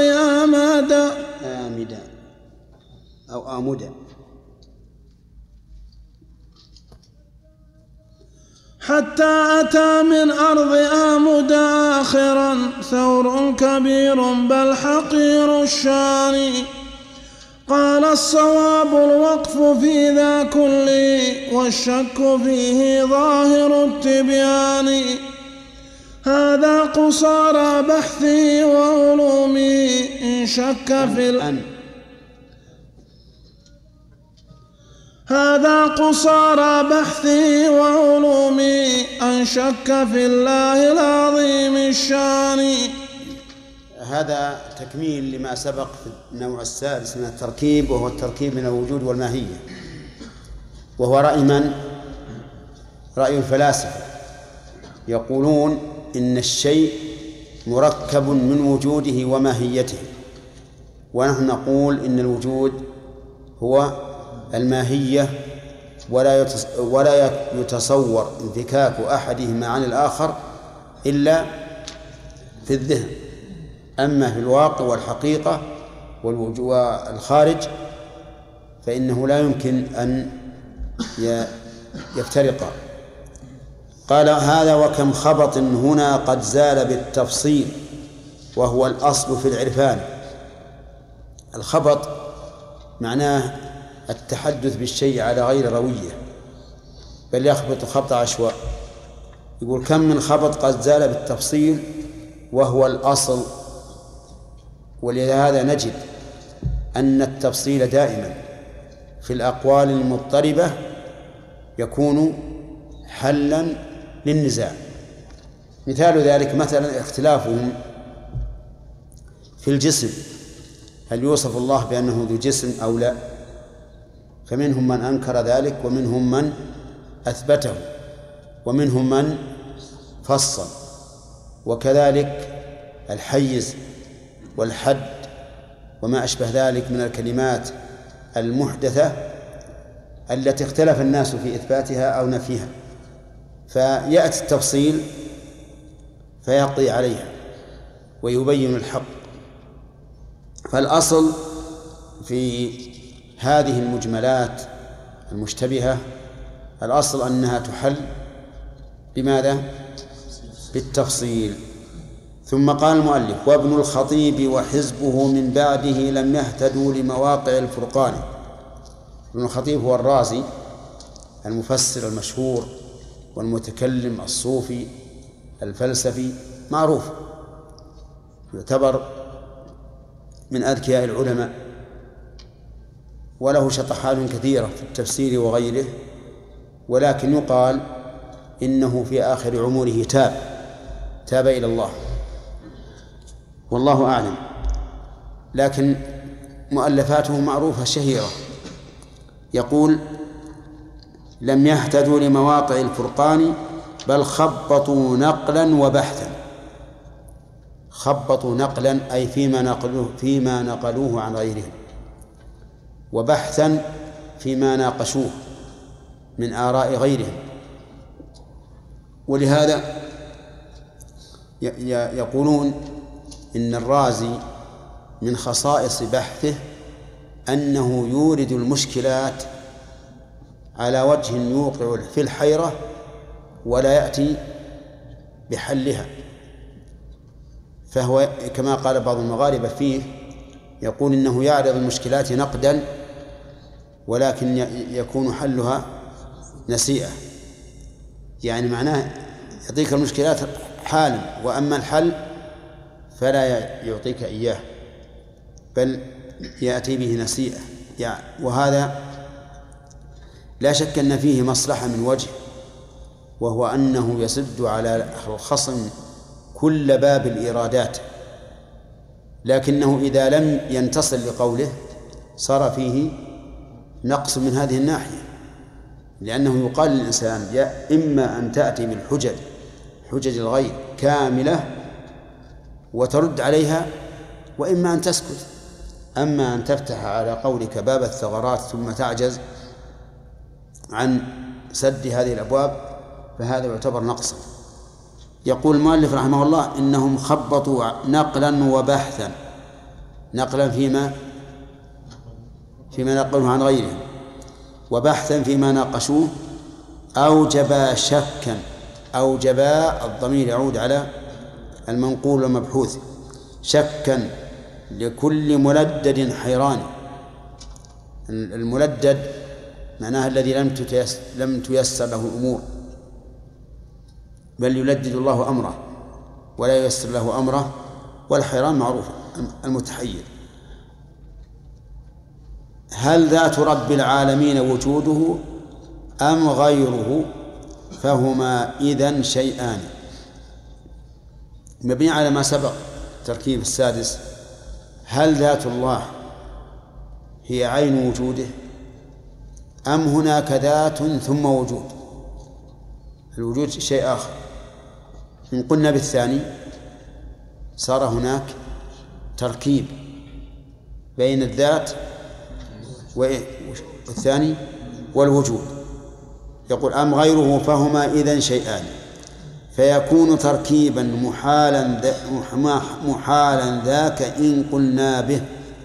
آمد آخرا ثور كبير بل حقير الشان. قال الصواب الوقف في ذا كله والشك فيه ظاهر التبيان. هذا قصارى بحثي وعلومي إن شك في هذا قصارى بحثي وعلومي أن شك في الله العظيم الشان. هذا تكميل لما سبق في النوع السادس من التركيب، وهو التركيب من الوجود والماهية، وهو رأي من؟ رأي الفلاسفة، يقولون إن الشيء مركب من وجوده وماهيته، ونحن نقول إن الوجود هو الماهية، ولا يتصور انفكاك أحدهما عن الآخر إلا في الذهن. أما في الواقع والحقيقة والخارج فإنه لا يمكن أن يفترقا. قال هذا وكم خبط هنا قد زال بالتفصيل وهو الأصل في العرفان. الخبط معناه التحدث بالشيء على غير روية، بل يخبط خبط عشواء. يقول كم من خبط قد زال بالتفصيل وهو الأصل. ولهذا نجد أن التفصيل دائما في الأقوال المضطربة يكون حلا للنزاع. مثال ذلك مثلا اختلافهم في الجسم، هل يوصف الله بأنه ذو جسم أو لا؟ فمنهم من أنكر ذلك، ومنهم من أثبته، ومنهم من فصل. وكذلك الحيز والحد وما أشبه ذلك من الكلمات المحدثة التي اختلف الناس في إثباتها أو نفيها، فيأتي التفصيل فيقضي عليها ويبين الحق. فالأصل في هذه المجملات المشتبهة الأصل أنها تحل بماذا؟ بالتفصيل. ثم قال المؤلف: وابن الخطيب وحزبه من بعده لم يهتدوا لمواقع الفرقان. ابن الخطيب هو الرازي المفسر المشهور والمتكلم الصوفي الفلسفي معروف، يعتبر من أذكياء العلماء، وله شطحات كثيرة في التفسير وغيره، ولكن يقال إنه في آخر عمره تاب إلى الله والله أعلم. لكن مؤلفاته معروفة شهيرة. يقول: لم يهتدوا لمواقع الفرقان بل خبطوا نقلا وبحثا. خبطوا نقلا أي فيما نقلوه عن غيرهم، وبحثا فيما ناقشوه من آراء غيرهم. ولهذا يقولون إن الرازي من خصائص بحثه أنه يورد المشكلات على وجه يوقع في الحيرة ولا يأتي بحلها، فهو كما قال بعض المغاربة فيه، يقول إنه يعرض المشكلات نقدا ولكن يكون حلها نسيئة، يعني معناه يعطيك المشكلات حالا، وأما الحل فلا يعطيك إياه بل يأتي به نسيئة يعني. وهذا لا شك أن فيه مصلحة من وجه، وهو أنه يسد على الخصم كل باب الإيرادات، لكنه إذا لم ينتصل لقوله صار فيه نقص من هذه الناحية، لأنه يقال للإنسان: يا إما أن تأتي بالحجج حجج الغير كاملة وترد عليها، وإما أن تسكت. أما أن تفتح على قولك باب الثغرات ثم تعجز عن سد هذه الأبواب فهذا يعتبر نقصا. يقول المؤلف رحمه الله: إنهم خبطوا نقلا وبحثا. نقلا فيما نقلوه عن غيرهم، وبحثا فيما ناقشوه. أوجبا شكا. أوجبا الضمير يعود على المنقول والمبحوث. شكا لكل ملدد حيران. الملدد معناها الذي لم تيسر له الأمور، بل يلدد الله أمره ولا ييسر له أمره. والحيران معروف المتحير. هل ذات رب العالمين وجوده أم غيره فهما إذن شيئان. مبني على ما سبق تركيب السادس: هل ذات الله هي عين وجوده أم هناك ذات ثم وجود؟ الوجود شيء آخر. إن قلنا بالثاني صار هناك تركيب بين الذات والثاني والوجود. يقول: أم غيره فهما إذن شيئان، فيكون تركيبا محالا ذاك إن قلنا به.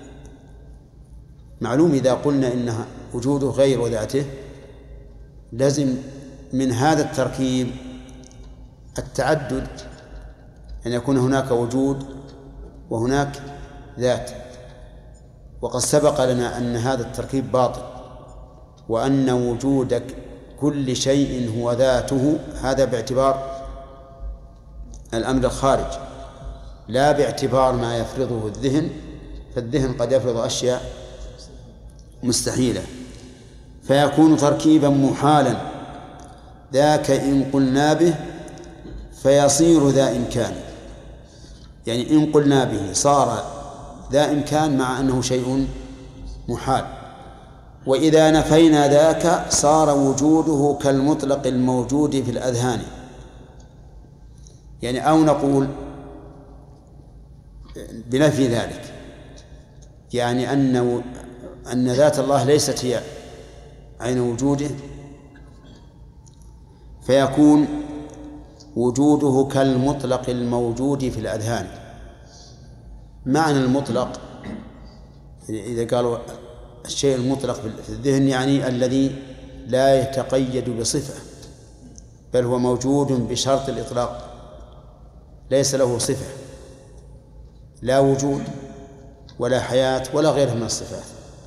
معلوم إذا قلنا إن وجوده غير ذاته لازم من هذا التركيب التعدد، أن يكون هناك وجود وهناك ذات. وقد سبق لنا أن هذا التركيب باطل، وأن وجود كل شيء هو ذاته، هذا باعتبار الأمر الخارج لا باعتبار ما يفرضه الذهن، فالذهن قد يفرض أشياء مستحيلة. فيكون تركيبا محالا ذاك إن قلنا به فيصير ذا إمكان. يعني إن قلنا به صار ذا إمكان مع أنه شيء محال، وإذا نفينا ذاك صار وجوده كالمطلق الموجود في الأذهان. يعني أو نقول بنفي ذلك، يعني أن ذات الله ليست هي عين وجوده، فيكون وجوده كالمطلق الموجود في الأذهان. معنى المطلق إذا قالوا الشيء المطلق في الذهن يعني الذي لا يتقيد بصفة، بل هو موجود بشرط الإطلاق، ليس له صفة، لا وجود ولا حياة ولا غيرها من الصفات.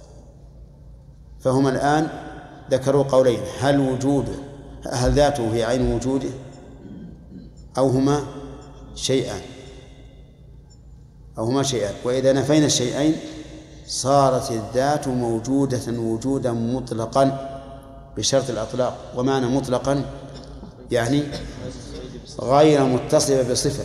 فهم الآن ذكروا قولين: هل ذاته هي عين وجوده أو هما شيئان، وإذا نفينا الشيئين صارت الذات موجودة وجودا مطلقا بشرط الإطلاق. ومعنى مطلقا يعني غير متصفة بصفة،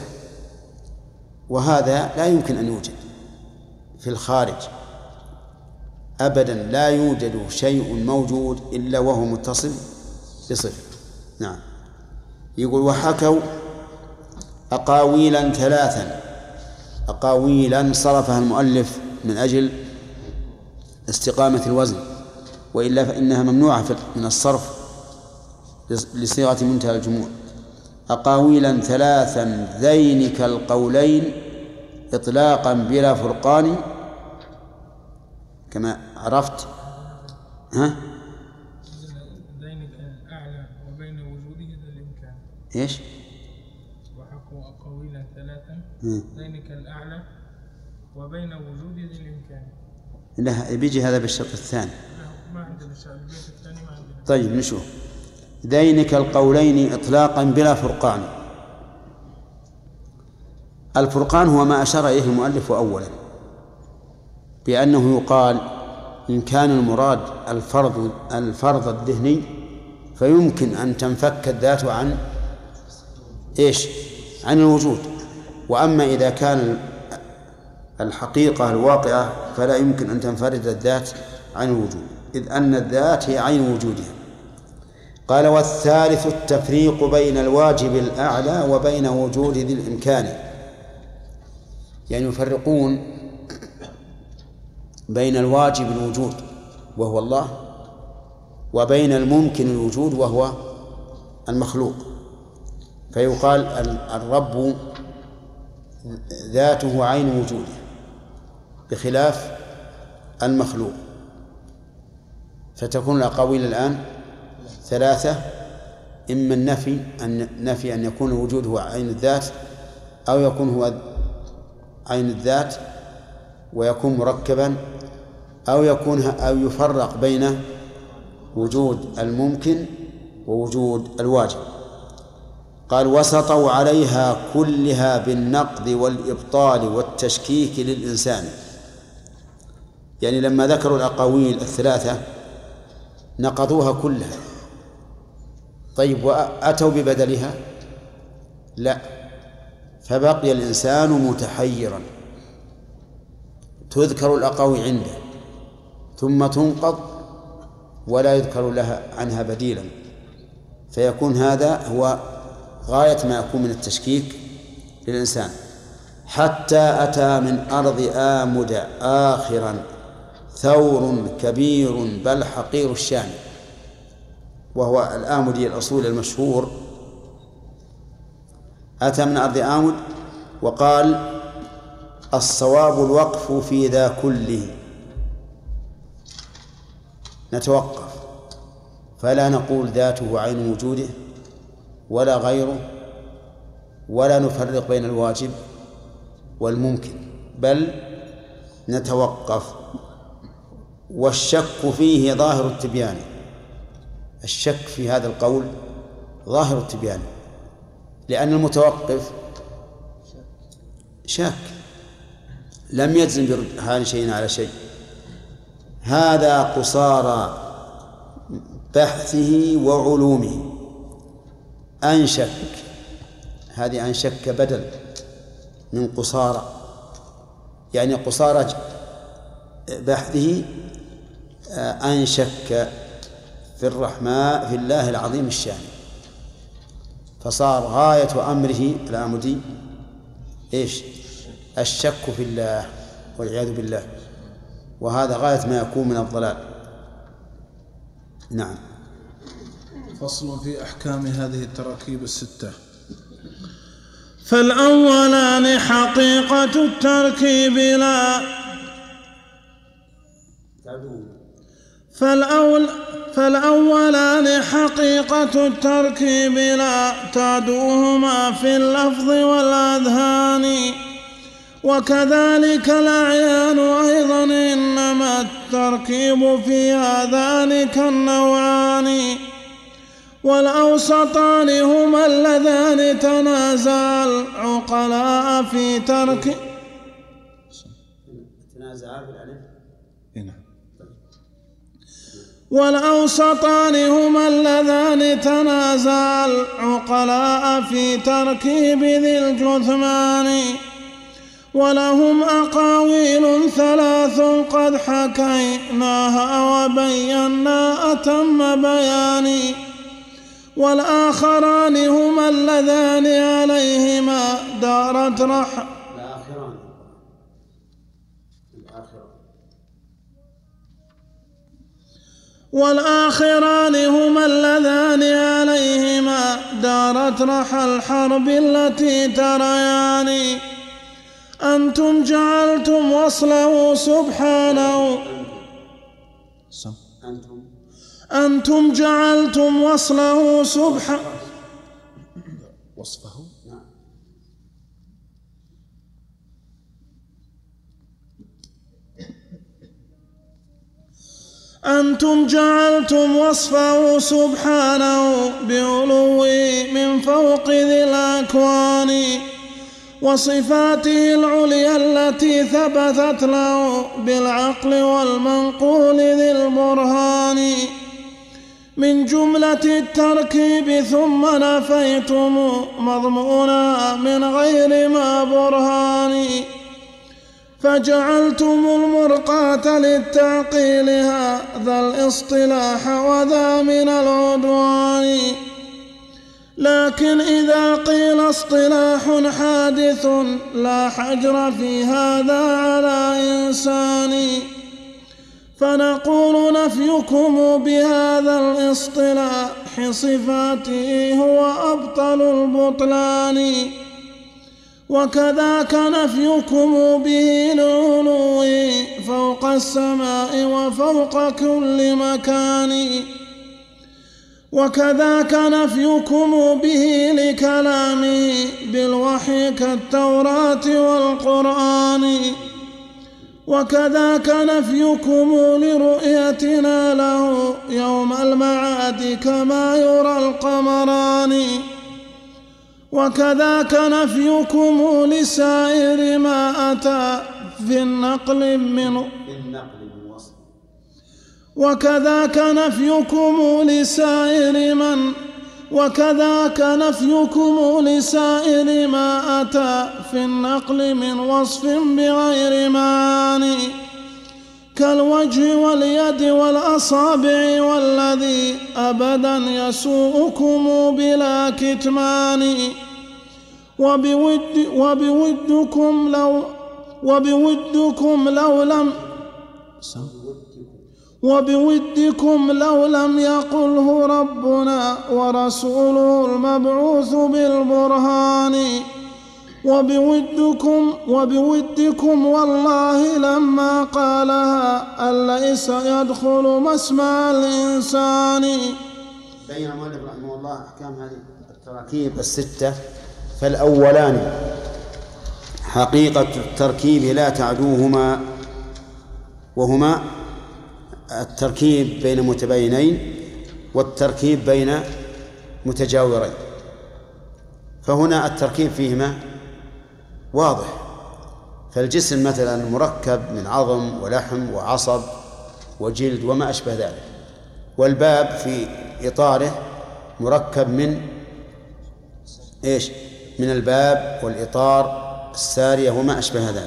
وهذا لا يمكن أن يوجد في الخارج أبدا. لا يوجد شيء موجود إلا وهو متصف بصفة. نعم. يقول: وحكوا أقاويلا ثلاثا. أقاويلا صرفها المؤلف من أجل استقامة الوزن، وإلا فإنها ممنوعة من الصرف لصيغة منتهى الجموع. أقاويلا ذين ذينك القولين إطلاقا بلا فرقان، كما عرفت. ذينك الأعلى وبين وجوده ذا الإمكان. إيش؟ وحكوا أقاويلا ثلاثا ذينك الأعلى وبين وجوده ذا الإمكان. لا، بيجي هذا بالشرط الثاني. ما عندنا البيت الثاني ما عندنا. طيب نشوف. ذينك القولين إطلاقا بلا فرقان. الفرقان هو ما أشار إليه المؤلف أولا، بأنه يقال إن كان المراد الفرض الذهني فيمكن أن تنفك الذات عن عن الوجود، وأما إذا كان الحقيقة الواقعة فلا يمكن أن تنفرد الذات عن الوجود، إذ أن الذات هي عين وجودها. قال: والثالث التفريق بين الواجب الأعلى وبين وجود ذي الإمكان. يعني يفرقون بين الواجب الوجود وهو الله، وبين الممكن الوجود وهو المخلوق. فيقال الرب ذاته عين وجوده بخلاف المخلوق. فتكون الأقاويل الآن ثلاثة: إما النفي أن يكون الوجود هو عين الذات، أو يكون هو عين الذات ويكون مركبا، أو يفرق بين وجود الممكن ووجود الواجب. قال: وسطوا عليها كلها بالنقض والإبطال والتشكيك للإنسان. يعني لما ذكروا الأقاويل الثلاثة نقضوها كلها. طيب، وأتوا ببدلها؟ لا، فبقي الإنسان متحيرا، تذكر الأقاويل عنده ثم تنقض ولا يذكر لها عنها بديلا، فيكون هذا هو غاية ما يكون من التشكيك للإنسان. حتى أتى من أرض آمد آخرا ثور كبير بل حقير الشام. وهو الآمدي الأصول المشهور، أتى من أرض آمد، وقال: الصواب الوقف في ذا كله، نتوقف فلا نقول ذاته عين وجوده ولا غيره، ولا نفرق بين الواجب والممكن، بل نتوقف. والشك فيه ظاهر التبيان. الشك في هذا القول ظاهر التبيان، لأن المتوقف شاك لم يجزم برهان شيء على شيء. هذا قصارى بحثه وعلومه. أنشك، هذه أنشك بدل من قصارى، يعني قصارى بحثه أنشك في الرحمن في الله العظيم الشان. فصار غاية أمره العمودي إيش؟ الشك في الله والعياذ بالله، وهذا غاية ما يكون من الضلال. نعم. فصل في أحكام هذه التراكيب الستة. فالأولان حقيقة التركيب لا فالأولان حقيقة التركيب لا تعدوهما في اللفظ والأذهان، وكذلك الأعيان أيضا، إنما التركيب في هذان كالنوعان، والأوسطان هما اللذان تنازع العقلاء في ترك والأوسطان هما اللذان تنازع العقلاء في تركيب ذي الجثمان، ولهم أقاويل ثلاث قد حكيناها وبينا أتم بيان، والآخران هما اللذان عليهما دارت والآخران هما اللذان عليهما دارت رحى الحرب التي تريان، أنتم جعلتم وصله سبحانه أنتم جعلتم وصله سبحانه أنتم جعلتم وصفه سبحانه بعلوه من فوق ذي الأكوان، وصفاته العليا التي ثبتت له بالعقل والمنقول ذي البرهان، من جملة التركيب ثم نفيتم مضمونها من غير ما برهان، فجعلتم المرقاة للتعقيل هذا الاصطلاح وذا من العدوان، لكن إذا قيل اصطلاح حادث لا حجر في هذا على إنسان، فنقول نفيكم بهذا الاصطلاح صفاته هو أبطل البطلان، وكذاك نفيكم به العلو فوق السماء وفوق كل مكان، وكذاك نفيكم به لكلامه بالوحي كالتوراة والقرآن، وكذاك نفيكم لرؤيتنا له يوم المعاد كما يرى القمران، وكذاك نفيكم لسائر ما أتى في النقل من وكذاك نفيكم لسائر ما أتى في النقل من وصف بغير معاني، كالوجه واليد والأصابع والذي أبدا يسوءكم بلا كتمان، وبودكم لو لم يقله ربنا ورسوله المبعوث بالبرهان، وبودكم والله لما قالها أليس يدخل مسمع الإنسان. بين المؤلف رحمه الله أحكام هذه التراكيب الستة. فالأولان حقيقة التركيب لا تعدوهما، وهما التركيب بين متباينين والتركيب بين متجاورين، فهنا التركيب فيهما واضح، فالجسم مثلا مركب من عظم ولحم وعصب وجلد وما أشبه ذلك، والباب في إطاره مركب من إيش؟ من الباب والإطار السارية وما أشبه ذلك.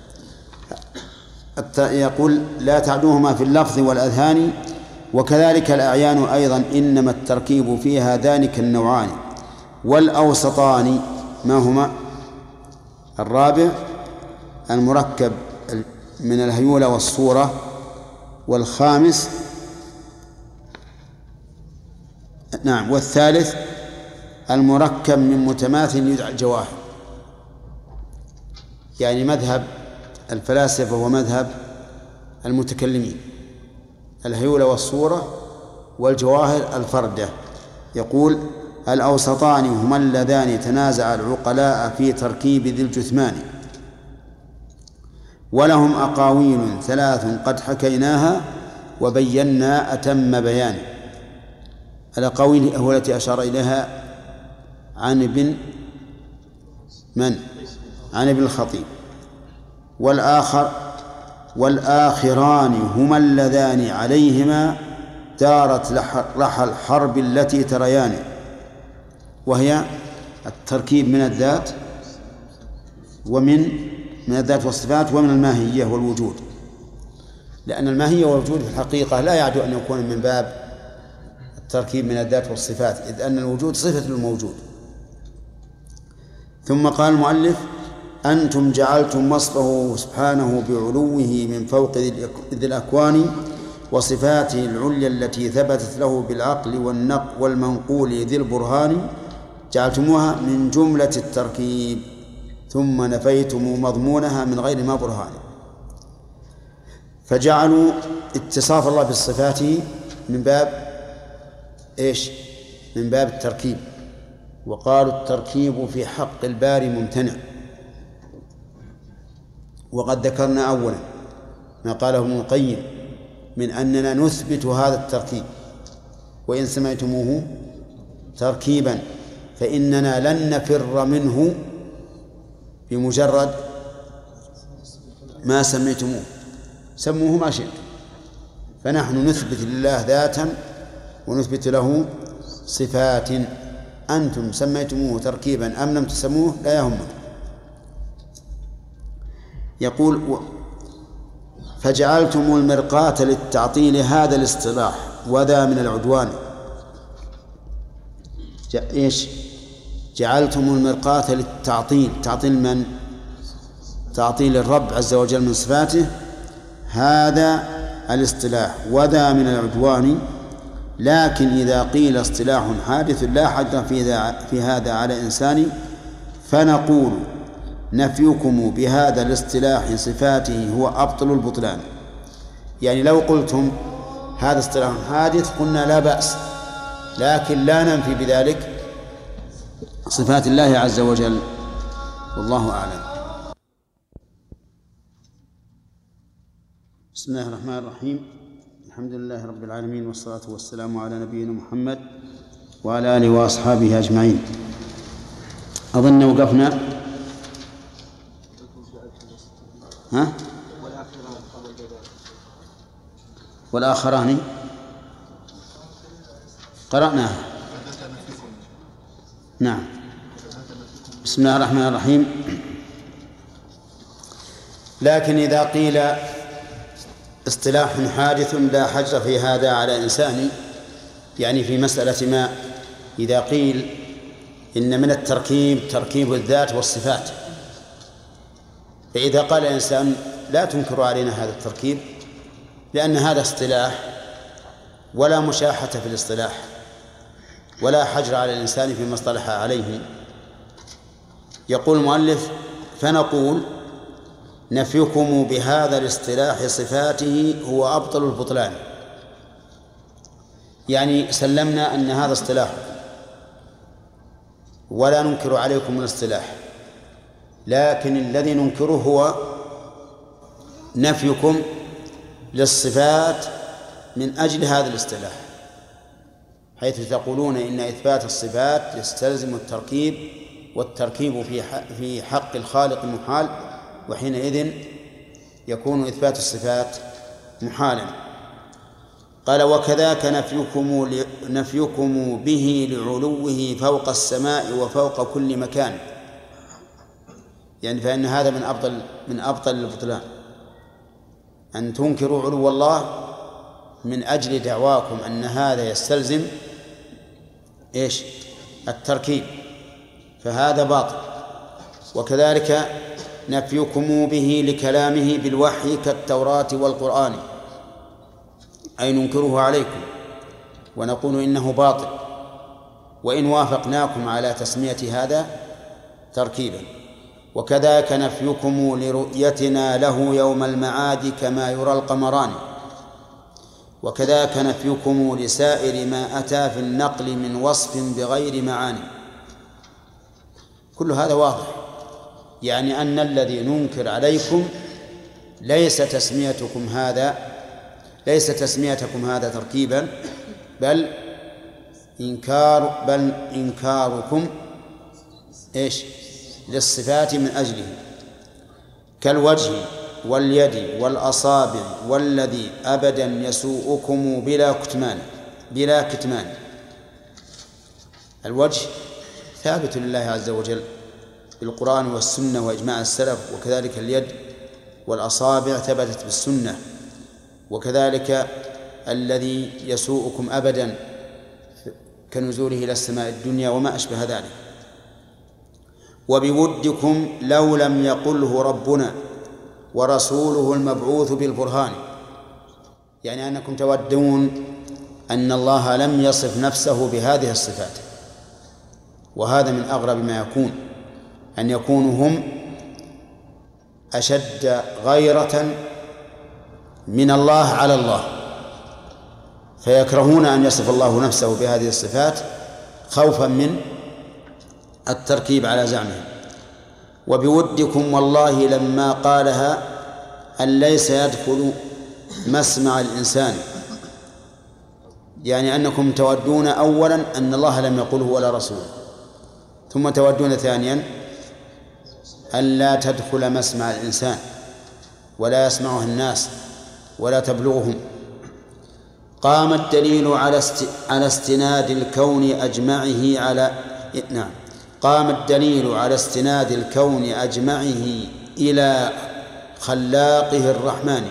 يقول لا تعدوهما في اللفظ والأذهان، وكذلك الأعيان أيضا، إنما التركيب فيها ذلك النوعان، والأوسطان ما هما؟ الرابع المركب من الهيولة والصورة، والخامس والثالث المركب من متماثل يدعى الجواهر. يعني مذهب الفلاسفة ومذهب المتكلمين الهيولة والصورة والجواهر الفردة. يقول الأوسطان هما اللذان تنازع العقلاء في تركيب ذي الجثمان، ولهم أقاويل 3 قد حكيناها وبينا أتم بيان. الأقاويل هو التي أشار إليها عن ابن الخطيب. والآخران هما اللذان عليهما دارت رحى الحرب التي تريان، وهي التركيب من الذات من الذات والصفات ومن الماهية والوجود، لأن الماهية والوجود في الحقيقة لا يعدو أن يكون من باب التركيب من الذات والصفات، إذ أن الوجود صفة للموجود. ثم قال المؤلف أنتم جعلتم وصفه سبحانه بعلوه من فوق ذي الأكوان وصفاته العليا التي ثبتت له بالعقل والمنقول ذي البرهان، جعلتموها من جملة التركيب ثم نفيتم مضمونها من غير ما برهان. فجعلوا اتصاف الله بالصفات من باب إيش؟ من باب التركيب، وقالوا التركيب في حق الباري ممتنع. وقد ذكرنا أولا ما قاله ابن القيم من أننا نثبت هذا التركيب، وإن سمعتموه تركيبا فإننا لن نفر منه بمجرد ما سميتموه، سموه ما شئتم. فنحن نثبت لله ذاتا ونثبت له صفات، أنتم سميتموه تركيبا أم لم تسموه لا يهمنا. يقول فجعلتم المرقاة للتعطيل هذا الاصطلاح وذا من العدوان. إيش؟ جعلتم المرقاة للتعطيل، تعطيل من؟ تعطيل الرب عز وجل من صفاته، هذا الاصطلاح وذا من العدوان. لكن إذا قيل اصطلاح حادث لا حد في هذا على إنسان، فنقول نفيكم بهذا الاصطلاح صفاته هو أبطل البطلان. يعني لو قلتم هذا اصطلاح حادث قلنا لا بأس، لكن لا ننفي بذلك صفات الله عز وجل، والله أعلم. بسم الله الرحمن الرحيم، الحمد لله رب العالمين، والصلاة والسلام على نبينا محمد وعلى آله وأصحابه أجمعين. أظن وقفنا والآخران قرأناها. نعم. بسم الله الرحمن الرحيم. لكن إذا قيل اصطلاح حادث لا حجر في هذا على إنسان، يعني في مسألة ما، إذا قيل إن من التركيب تركيب الذات والصفات، فإذا قال الإنسان لا تنكر علينا هذا التركيب لأن هذا اصطلاح ولا مشاحة في الاصطلاح ولا حجر على الإنسان فيما اصطلح عليه، يقول المؤلف فنقول نفيكم بهذا الاصطلاح صفاته هو أبطل البطلان. يعني سلمنا أن هذا اصطلاح ولا ننكر عليكم الاصطلاح، لكن الذي ننكره هو نفيكم للصفات من أجل هذا الاصطلاح، حيث تقولون إن إثبات الصفات يستلزم التركيب، والتركيب في حق الخالق محال، وحينئذ يكون إثبات الصفات محالا. قال وكذاك نفيكم به لعلوه فوق السماء وفوق كل مكان. يعني فإن هذا من أبطل البطلان، أن تنكروا علو الله من أجل دعواكم أن هذا يستلزم إيش؟ التركيب، فهذا باطل. وكذلك نفيكم به لكلامه بالوحي كالتوراة والقرآن، أي ننكره عليكم ونقول إنه باطل، وإن وافقناكم على تسمية هذا تركيبا. وكذلك نفيكم لرؤيتنا له يوم المعاد كما يرى القمران، وكذلك نفيكم لسائر ما أتى في النقل من وصف بغير معاني. كل هذا واضح، يعني أن الذي ننكر عليكم ليس تسميتكم هذا تركيبا، بل إنكاركم للصفات من أجله، كالوجه واليد والأصابع والذي أبدا يسوءكم بلا كتمان. الوجه ثابت لله عز وجل بالقرآن والسنة وإجماع السلف، وكذلك اليد والأصابع ثبتت بالسنة، وكذلك الذي يسوءكم أبدا كنزوله إلى السماء الدنيا وما أشبه ذلك. وبودكم لو لم يقله ربنا ورسوله المبعوث بالبرهان، يعني أنكم تودون أن الله لم يصف نفسه بهذه الصفات. وهذا من أغرب ما يكون، أن يكونوا هم أشد غيرة من الله على الله، فيكرهون أن يصف الله نفسه بهذه الصفات خوفا من التركيب على زعمهم. وبودكم والله لما قالها أن ليس يدخل مسمع الإنسان، يعني أنكم تودون أولا أن الله لم يقله ولا رسوله، ثم تودون ثانيا أن لا تدخل مسمع الإنسان ولا يسمعه الناس ولا تبلغهم. قام الدليل على استناد الكون أجمعه قام الدليل على استناد الكون أجمعه إلى خلاقه الرحمن.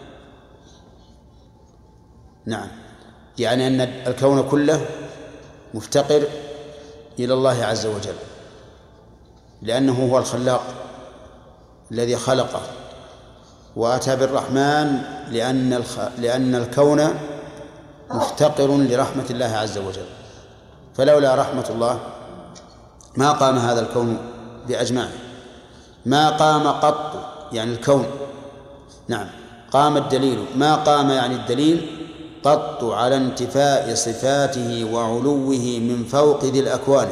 نعم، يعني أن الكون كله مفتقر إلى الله عز وجل، لأنه هو الخلاق الذي خلقه، وأتى بالرحمن لأن الكون مفتقر لرحمة الله عز وجل، فلولا رحمة الله ما قام هذا الكون بأجمعه، ما قام قط، يعني الكون. نعم، قام الدليل، ما قام يعني الدليل قط على انتفاء صفاته وعلوه من فوق ذي الأكوان.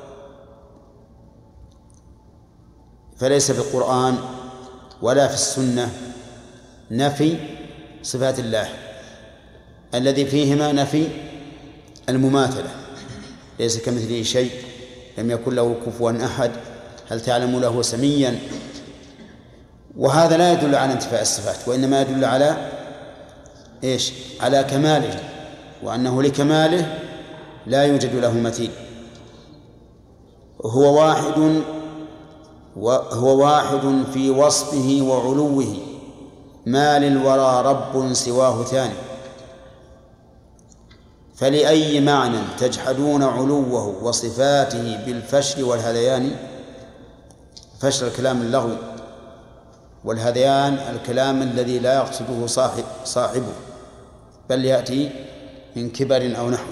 فليس في القرآن ولا في السنة نفي صفات الله، الذي فيهما نفي المماثلة، ليس كمثله شيء، لم يكن له كفوا أحد، هل تعلم له سميا. وهذا لا يدل على انتفاء الصفات، وإنما يدل على على كماله، وأنه لكماله لا يوجد له مثيل. هو واحد في وصفه وعلوه، ما للورى رب سواه ثاني. فلأي معنى تجحدون علوه وصفاته بالفشل والهذيان؟ فشل الكلام اللغو، والهذيان الكلام الذي لا يقصده صاحبه، بل يأتي من كبر أو نحو.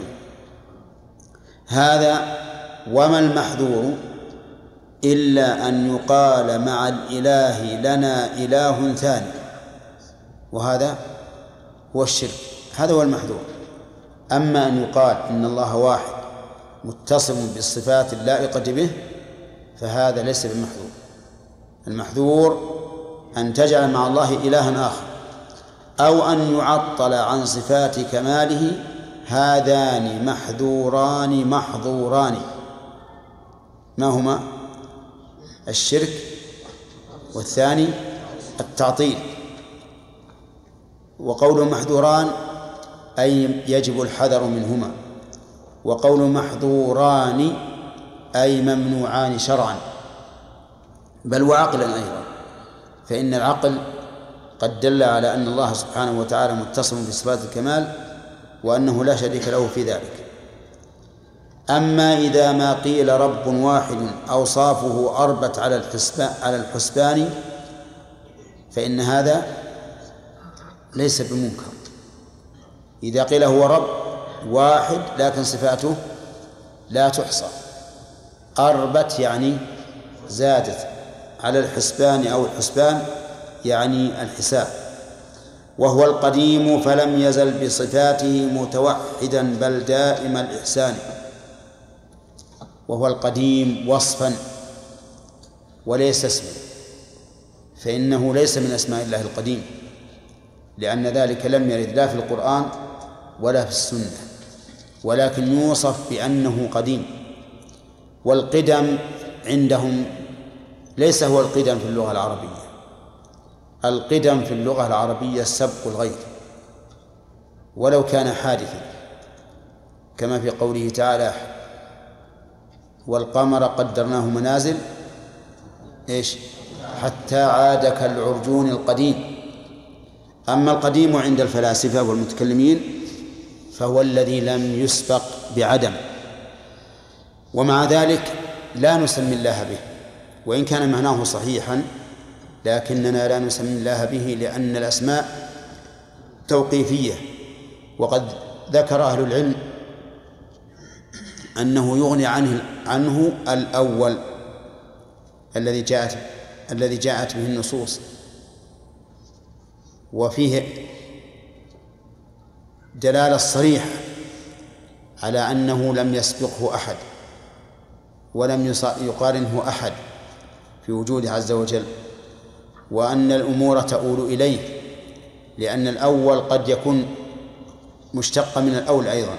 هذا وما المحذور إلا أن يقال مع الإله لنا إله ثاني، وهذا هو الشرك، هذا هو المحذور. أما أن يقال إن الله واحد متصف بالصفات اللائقة به فهذا ليس بمحذور. المحذور أن تجعل مع الله إلها آخر، أو أن يعطل عن صفات كماله. هذان محذوران محظوران. ما هما؟ الشرك، والثاني التعطيل. وقول محذوران أي يجب الحذر منهما، وقول محظوران أي ممنوعان شرعا، بل وعقلا أيضا، فإن العقل قد دل على أن الله سبحانه وتعالى متصف بصفات الكمال وأنه لا شريك له في ذلك. أما إذا ما قيل رب واحد أوصافه أربت على الحسبان فإن هذا ليس بمنكر. إذا قيل هو رب واحد لكن صفاته لا تحصى، أربت يعني زادت على الحسبان أو الحسبان يعني الحساب. وهو القديم فلم يزل بصفاته متوحدا بل دائم الإحسان. وهو القديم وصفا وليس اسما، فإنه ليس من أسماء الله القديم، لأن ذلك لم يرد لا في القرآن ولا في السنة، ولكن يوصف بأنه قديم. والقدم عندهم ليس هو القدم في اللغة العربية. القدم في اللغة العربية سبق الغير ولو كان حادثا، كما في قوله تعالى والقمر قدرناه منازل حتى عاد كالعرجون القديم. أما القديم عند الفلاسفة والمتكلمين فهو الذي لم يسبق بعدم، ومع ذلك لا نسمي الله به، وإن كان معناه صحيحا لكننا لا نسمي الله به لأن الأسماء توقيفية. وقد ذكر أهل العلم أنه يغني عنه الأول الذي جاءت به النصوص، وفيه دلالة صريحة على أنه لم يسبقه أحد ولم يقارنه أحد في وجوده عز وجل، وأن الأمور تؤول إليه، لأن الأول قد يكون مشتق من الأول أيضا.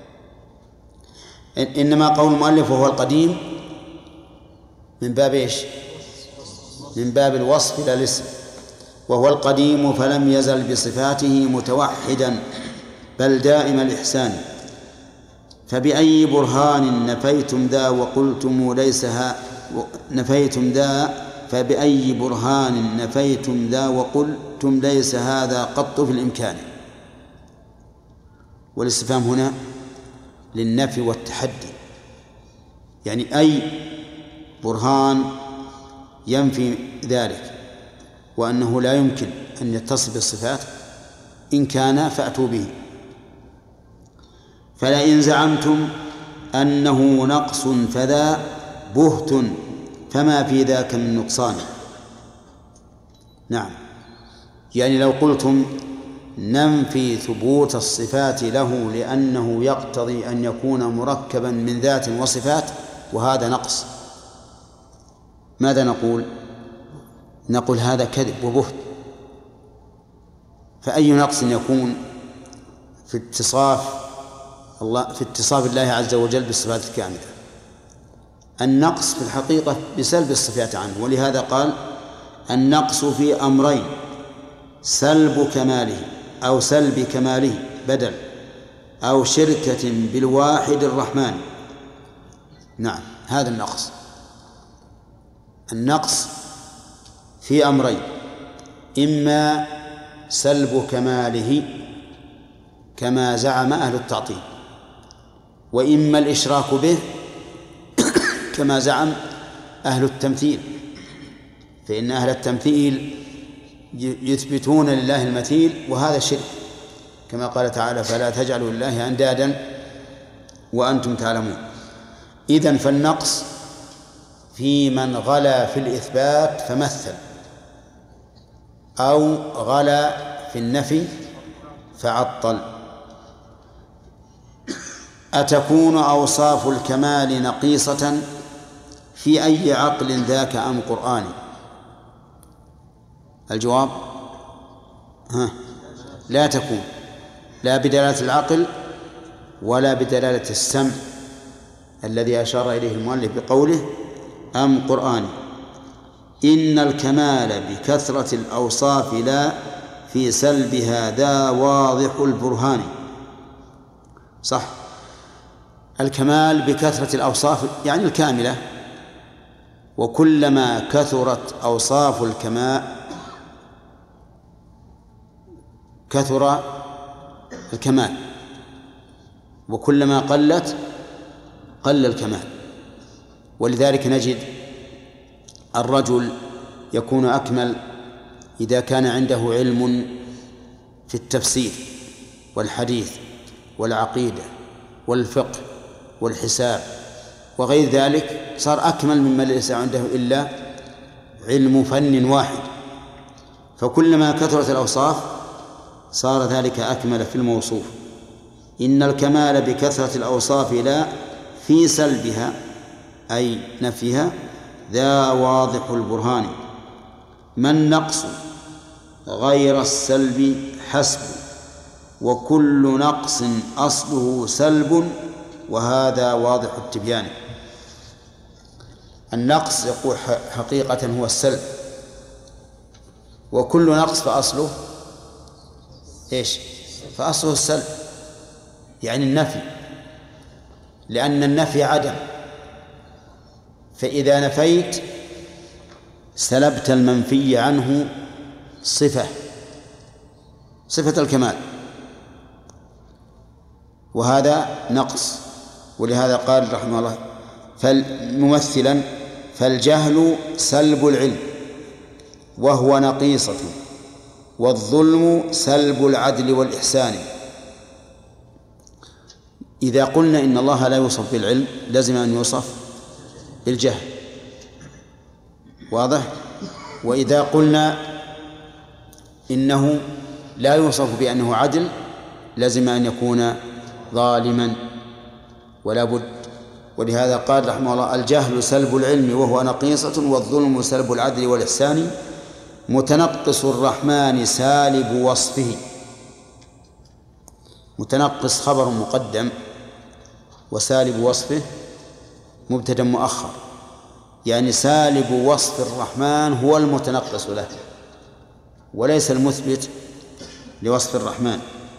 إنما قول المؤلف وهو القديم من باب من باب الوصف لا الاسم. وهو القديم فلم يزل بصفاته متوحدا بل دائم الإحسان. فبأي برهان نفيتم ذا وقلتم ليس نفيتم ذا فبأي برهان نفيتم ذا وقلتم ليس هذا قط في الإمكان. والاستفهام هنا للنفي والتحدي، يعني أي برهان ينفي ذلك وأنه لا يمكن أن يتصف بالصفات، إن كان فأتوا به. فلئن زعمتم أنه نقص فذا بهت فما في ذاك من نقصان. نعم، يعني لو قلتم ننفي ثبوت الصفات له لأنه يقتضي أن يكون مركبا من ذات وصفات وهذا نقص، ماذا نقول؟ نقول هذا كذب وبهت. فأي نقص يكون في اتصاف الله عز وجل بالصفات الكاملة؟ النقص في الحقيقة بسلب الصفات عنه، ولهذا قال النقص في أمرين: سلب كماله أو سلب كماله بدل، أو شركة بالواحد الرحمن. نعم، هذا النقص في أمرين: إما سلب كماله كما زعم أهل التعطيل، وإما الإشراك به كما زعم أهل التمثيل، فإن أهل التمثيل يثبتون لله المثيل وهذا شرك، كما قال تعالى فلا تجعلوا لله أندادا وأنتم تعلمون. إذن فالنقص في من غلا في الإثبات فمثل، أو غلا في النفي فعطل. أتكون أوصاف الكمال نقيصة في أي عقل ذاك أم قرآن؟ الجواب لا تكون، لا بدلالة العقل ولا بدلالة السمع الذي أشار إليه المؤلف بقوله أم قرآن. إن الكمال بكثرة الأوصاف لا في سلبها ذا واضح البرهان. صح، الكمال بكثرة الأوصاف يعني الكاملة، وكلما كثرت أوصاف الكمال كثر الكمال، وكلما قلت قل الكمال. ولذلك نجد الرجل يكون أكمل إذا كان عنده علم في التفسير والحديث والعقيدة والفقه والحساب وغير ذلك، صار أكمل ممن ليس عنده إلا علم فن واحد. فكلما كثرت الأوصاف صار ذلك أكمل في الموصوف. إن الكمال بكثرة الأوصاف لا في سلبها أي نفيها ذا واضح البرهان. ما النقص غير السلب حسب، وكل نقص أصله سلب، وهذا واضح التبيان. النقص يقول حقيقة هو السلب، وكل نقص فأصله إيش؟ فأصله السلب، يعني النفي، لأن النفي عدم، فإذا نفيت سلبت المنفي عنه صفة الكمال، وهذا نقص. ولهذا قال رحمه الله ممثلا: فالجهل سلب العلم وهو نقيصة، والظلم سلب العدل والإحسان. إذا قلنا إن الله لا يوصف بالعلم لازم أن يوصف بالجهل، واضح؟ وإذا قلنا إنه لا يوصف بأنه عدل لازم أن يكون ظالما ولا بد. ولهذا قال رحمه الله: الجهل سلب العلم وهو نقيصة، والظلم سلب العدل والإحسان. متنقص الرحمن سالب وصفه. متنقص خبر مقدم، وسالب وصفه مبتدأ مؤخر، يعني سالب وصف الرحمن هو المتنقص له وليس المثبت لوصف الرحمن.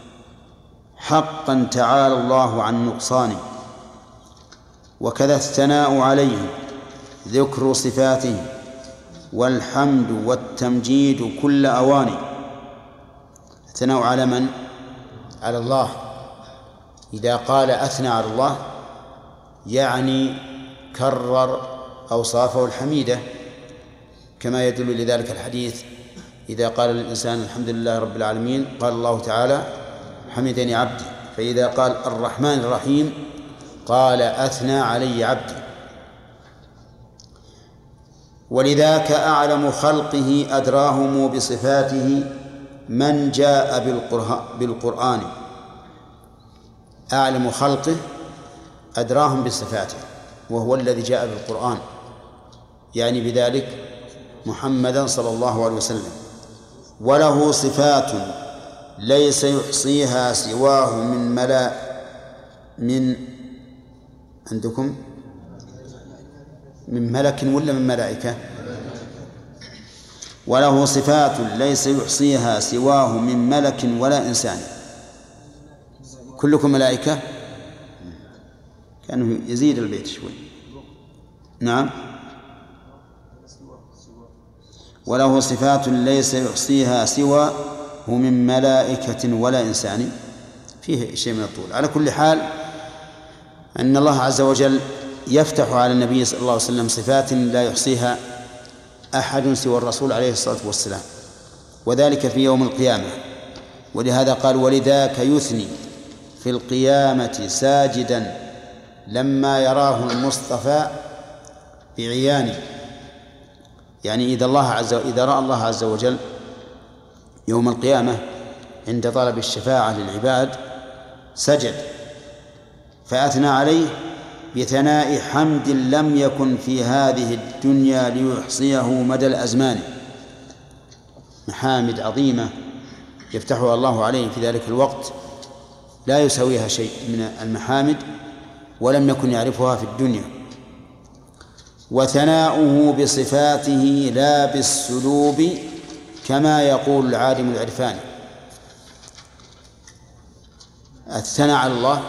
حقا تعالى الله عن نقصانه، وكذا الثناء عليه ذكر صفاته، والحمد والتمجيد كل أواني. الثناء على من؟ على الله. إذا قال أثنى على الله يعني كرر أوصافه الحميدة، كما يدل لذلك الحديث: إذا قال الإنسان الحمد لله رب العالمين قال الله تعالى حمدني عبدي. فإذا قال الرحمن الرحيم قال أثنى علي عبدي. ولذاك أعلم خلقه أدراهم بصفاته من جاء بالقرآن. أعلم خلقه أدراهم بصفاته، وهو الذي جاء بالقرآن، يعني بذلك محمدا صلى الله عليه وسلم. وله صفات ليس يحصيها سواه من عندكم من ملك ولا من ملائكة؟ وله صفات ليس يحصيها سواه من ملك ولا إنسان. كلكم ملائكة؟ كأنه يزيد البيت شوي. نعم. وله صفات ليس يحصيها سواه من ملائكة ولا إنسان، فيه شيء من الطول. على كل حال أن الله عز وجل يفتح على النبي صلى الله عليه وسلم صفات لا يحصيها أحد سوى الرسول عليه الصلاة والسلام، وذلك في يوم القيامة. ولهذا قال: ولذاك يثني في القيامة ساجدا لما يراه المصطفى بعيانه. يعني إذا رأى الله عز وجل يوم القيامة عند طلب الشفاعة للعباد سجد، فأثنى عليه بثناء حمد لم يكن في هذه الدنيا ليحصيه مدى الأزمان. محامد عظيمة يفتحها الله عليه في ذلك الوقت لا يساويها شيء من المحامد، ولم يكن يعرفها في الدنيا. وثناؤه بصفاته لا بالسلوب، كما يقول العالم العرفاني. الثناء على الله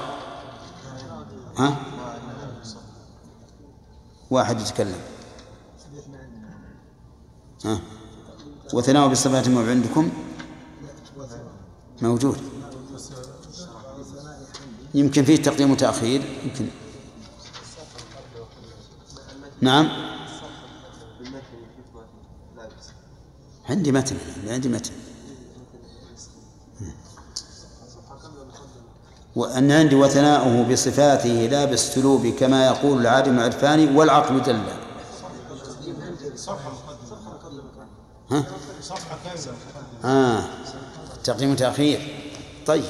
واحد يتكلم وثناؤه بصفاته ما عندكم موجود، يمكن فيه تقديم وتأخير، يمكن نعم. عندي متن. وأن عندي وثناؤه بصفاته لا بالسلوب كما يقول العالم العرفاني والعقل دل. تقديم وتأخير. طيب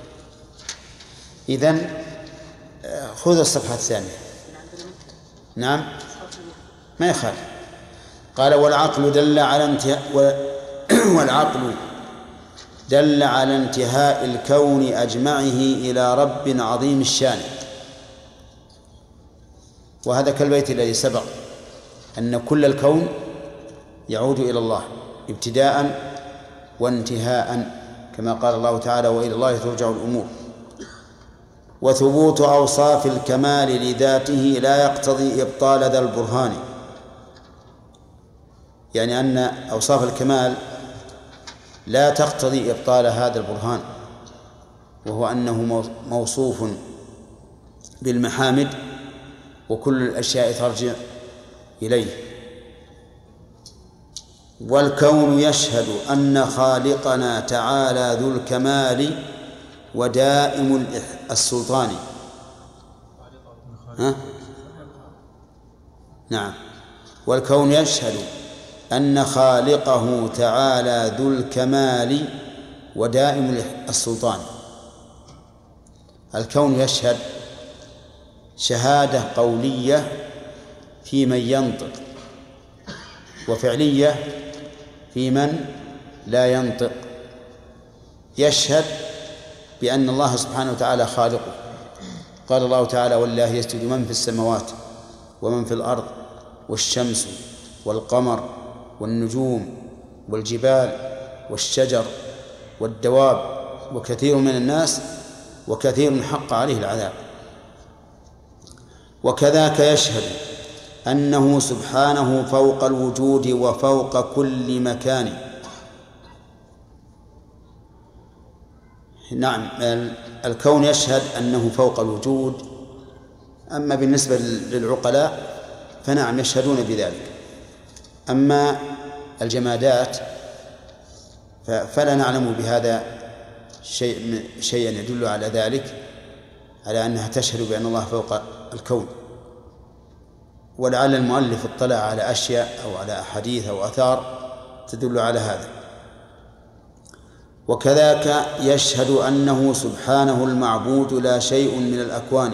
إذن خذ الصفحة الثانية. نعم ما يخالف. قال والعقل دل على انتهاء الكون أجمعه إلى رب عظيم الشان. وهذا كالبيت الذي سبق أن كل الكون يعود إلى الله ابتداء وانتهاء كما قال الله تعالى وإلى الله ترجع الأمور. وثبوت أوصاف الكمال لذاته لا يقتضي إبطال ذا البرهان، يعني أن أوصاف الكمال لا تقتضي إبطال هذا البرهان، وهو أنه موصوف بالمحامد وكل الأشياء ترجع إليه. والكون يشهد أن خالقنا تعالى ذو الكمال ودائم السلطان. نعم. والكون يشهد أن خالقه تعالى ذو الكمال ودائم السلطان. الكون يشهد شهادة قولية في من ينطق، وفعلية في من لا ينطق. يشهد بأن الله سبحانه وتعالى خالقه. قال الله تعالى ولله يسجد من في السماوات ومن في الأرض والشمس والقمر والنجوم والجبال والشجر والدواب وكثير من الناس وكثير حق عليه العذاب. وكذاك يشهد أنه سبحانه فوق الوجود وفوق كل مكان. نعم الكون يشهد أنه فوق الوجود، أما بالنسبة للعقلاء فنعم يشهدون بذلك. أما الجمادات فلا نعلم بهذا شيئا يدل على ذلك، على أنها تشهد بأن الله فوق الكون. ولعل المؤلف اطلع على أشياء أو على أحاديث أو آثار تدل على هذا. وكذاك يشهد أنه سبحانه المعبود لا شيء من الأكوان.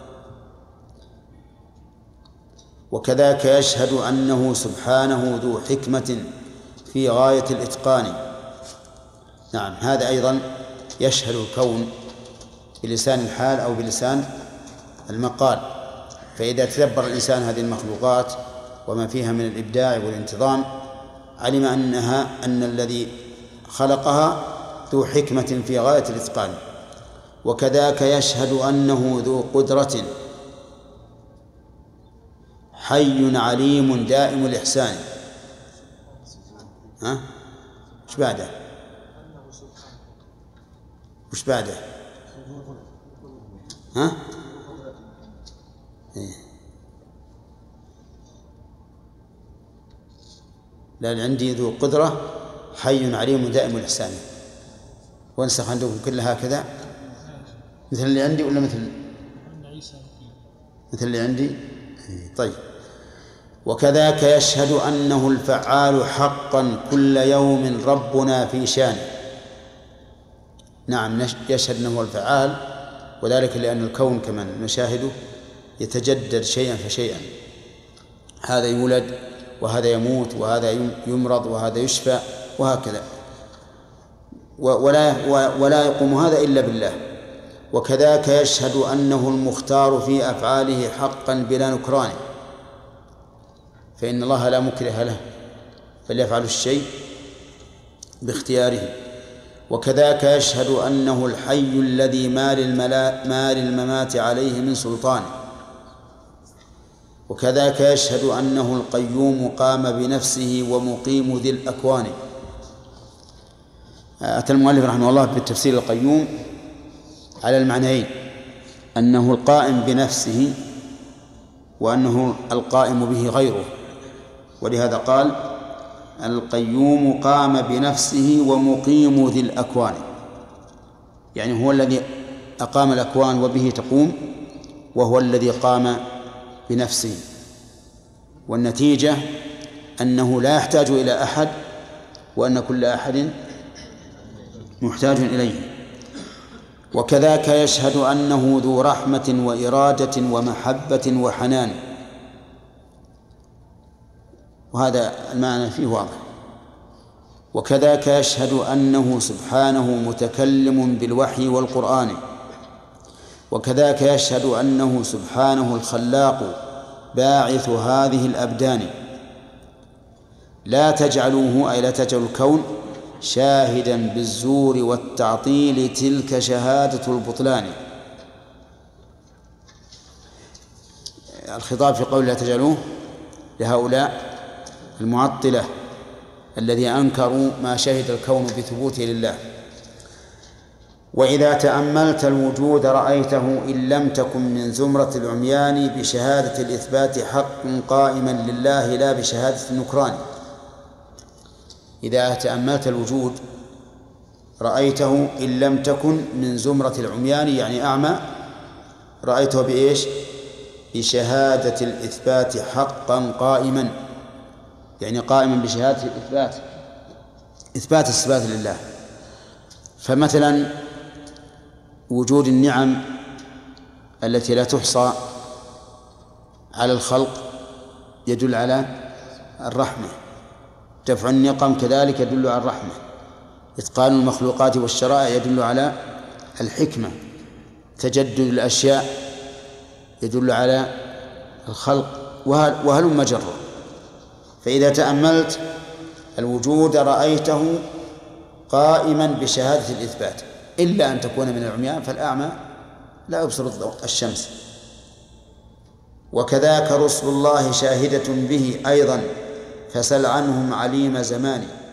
وكذاك يشهد أنه سبحانه ذو حكمة في غاية الإتقان. نعم هذا أيضا يشهد الكون بلسان الحال أو بلسان المقال. فإذا تدبر الإنسان هذه المخلوقات وما فيها من الإبداع والانتظام علم أن الذي خلقها ذو حكمة في غاية الإتقان. وكذاك يشهد أنه ذو قدرة حي عليم دائم الإحسان. وش بعده؟ لا عندي ذو قدرة حي عليم دائم الإحسان. وانسخ عندكم كلها هكذا مثل اللي عندي ولا مثل اللي عندي؟ طيب. وكذاك يشهد أنه الفعال حقا كل يوم ربنا في شان. نعم يشهد أنه الفعال، وذلك لأن الكون كما نشاهده يتجدد شيئا فشيئا، هذا يولد وهذا يموت وهذا يمرض وهذا يشفى وهكذا، ولا يقوم هذا إلا بالله. وكذاك يشهد أنه المختار في أفعاله حقا بلا نكران، فإن الله لا مكره له بل يفعل الشيء باختياره. وكذاك يشهد أنه الحي الذي ما للممات عليه من سلطان. وكذاك يشهد أنه القيوم قام بنفسه ومقيم ذي الأكوان. أتى المؤلف رحمه الله بالتفسير القيوم على المعنيين، أنه القائم بنفسه وأنه القائم به غيره، ولهذا قال القيوم قام بنفسه ومقيم ذي الأكوان، يعني هو الذي أقام الأكوان وبه تقوم، وهو الذي قام بنفسه. والنتيجة أنه لا يحتاج إلى أحد، وأن كل أحد محتاج إليه. وكذاك يشهد أنه ذو رحمة وإرادة ومحبة وحنان، وهذا المعنى فيه واضح. وكذاك يشهد أنه سبحانه متكلم بالوحي والقرآن. وكذاك يشهد أنه سبحانه الخلاق باعث هذه الأبدان. لا تجعلوه أي لا تجعلوا الكون شاهدا بالزور والتعطيل، تلك شهادة البطلان. الخطاب في قول لا تجعلوه لهؤلاء المعطلة الذي أنكروا ما شهد الكون بثبوته لله. وإذا تأملت الوجود رأيته إن لم تكن من زمرة العميان، بشهادة الإثبات حق قائما لله لا بشهادة النكران. إذا تأملت الوجود رأيته إن لم تكن من زمرة العميان، يعني أعمى، رأيته بإيش؟ بشهادة الإثبات حقا قائما، يعني قائما بشهادة الإثبات، إثبات الصفات لله. فمثلا وجود النعم التي لا تحصى على الخلق يدل على الرحمة، دفع النقم كذلك يدل على الرحمة، إتقان المخلوقات والشرائع يدل على الحكمة، تجدد الأشياء يدل على الخلق، وهلم جرا. فإذا تأملت الوجود رأيته قائما بشهادة الإثبات، إلا أن تكون من العميان، فالأعمى لا يبصر الشمس. وكذاك رسل الله شاهدة به أيضا، فسل عنهم عليم زمان.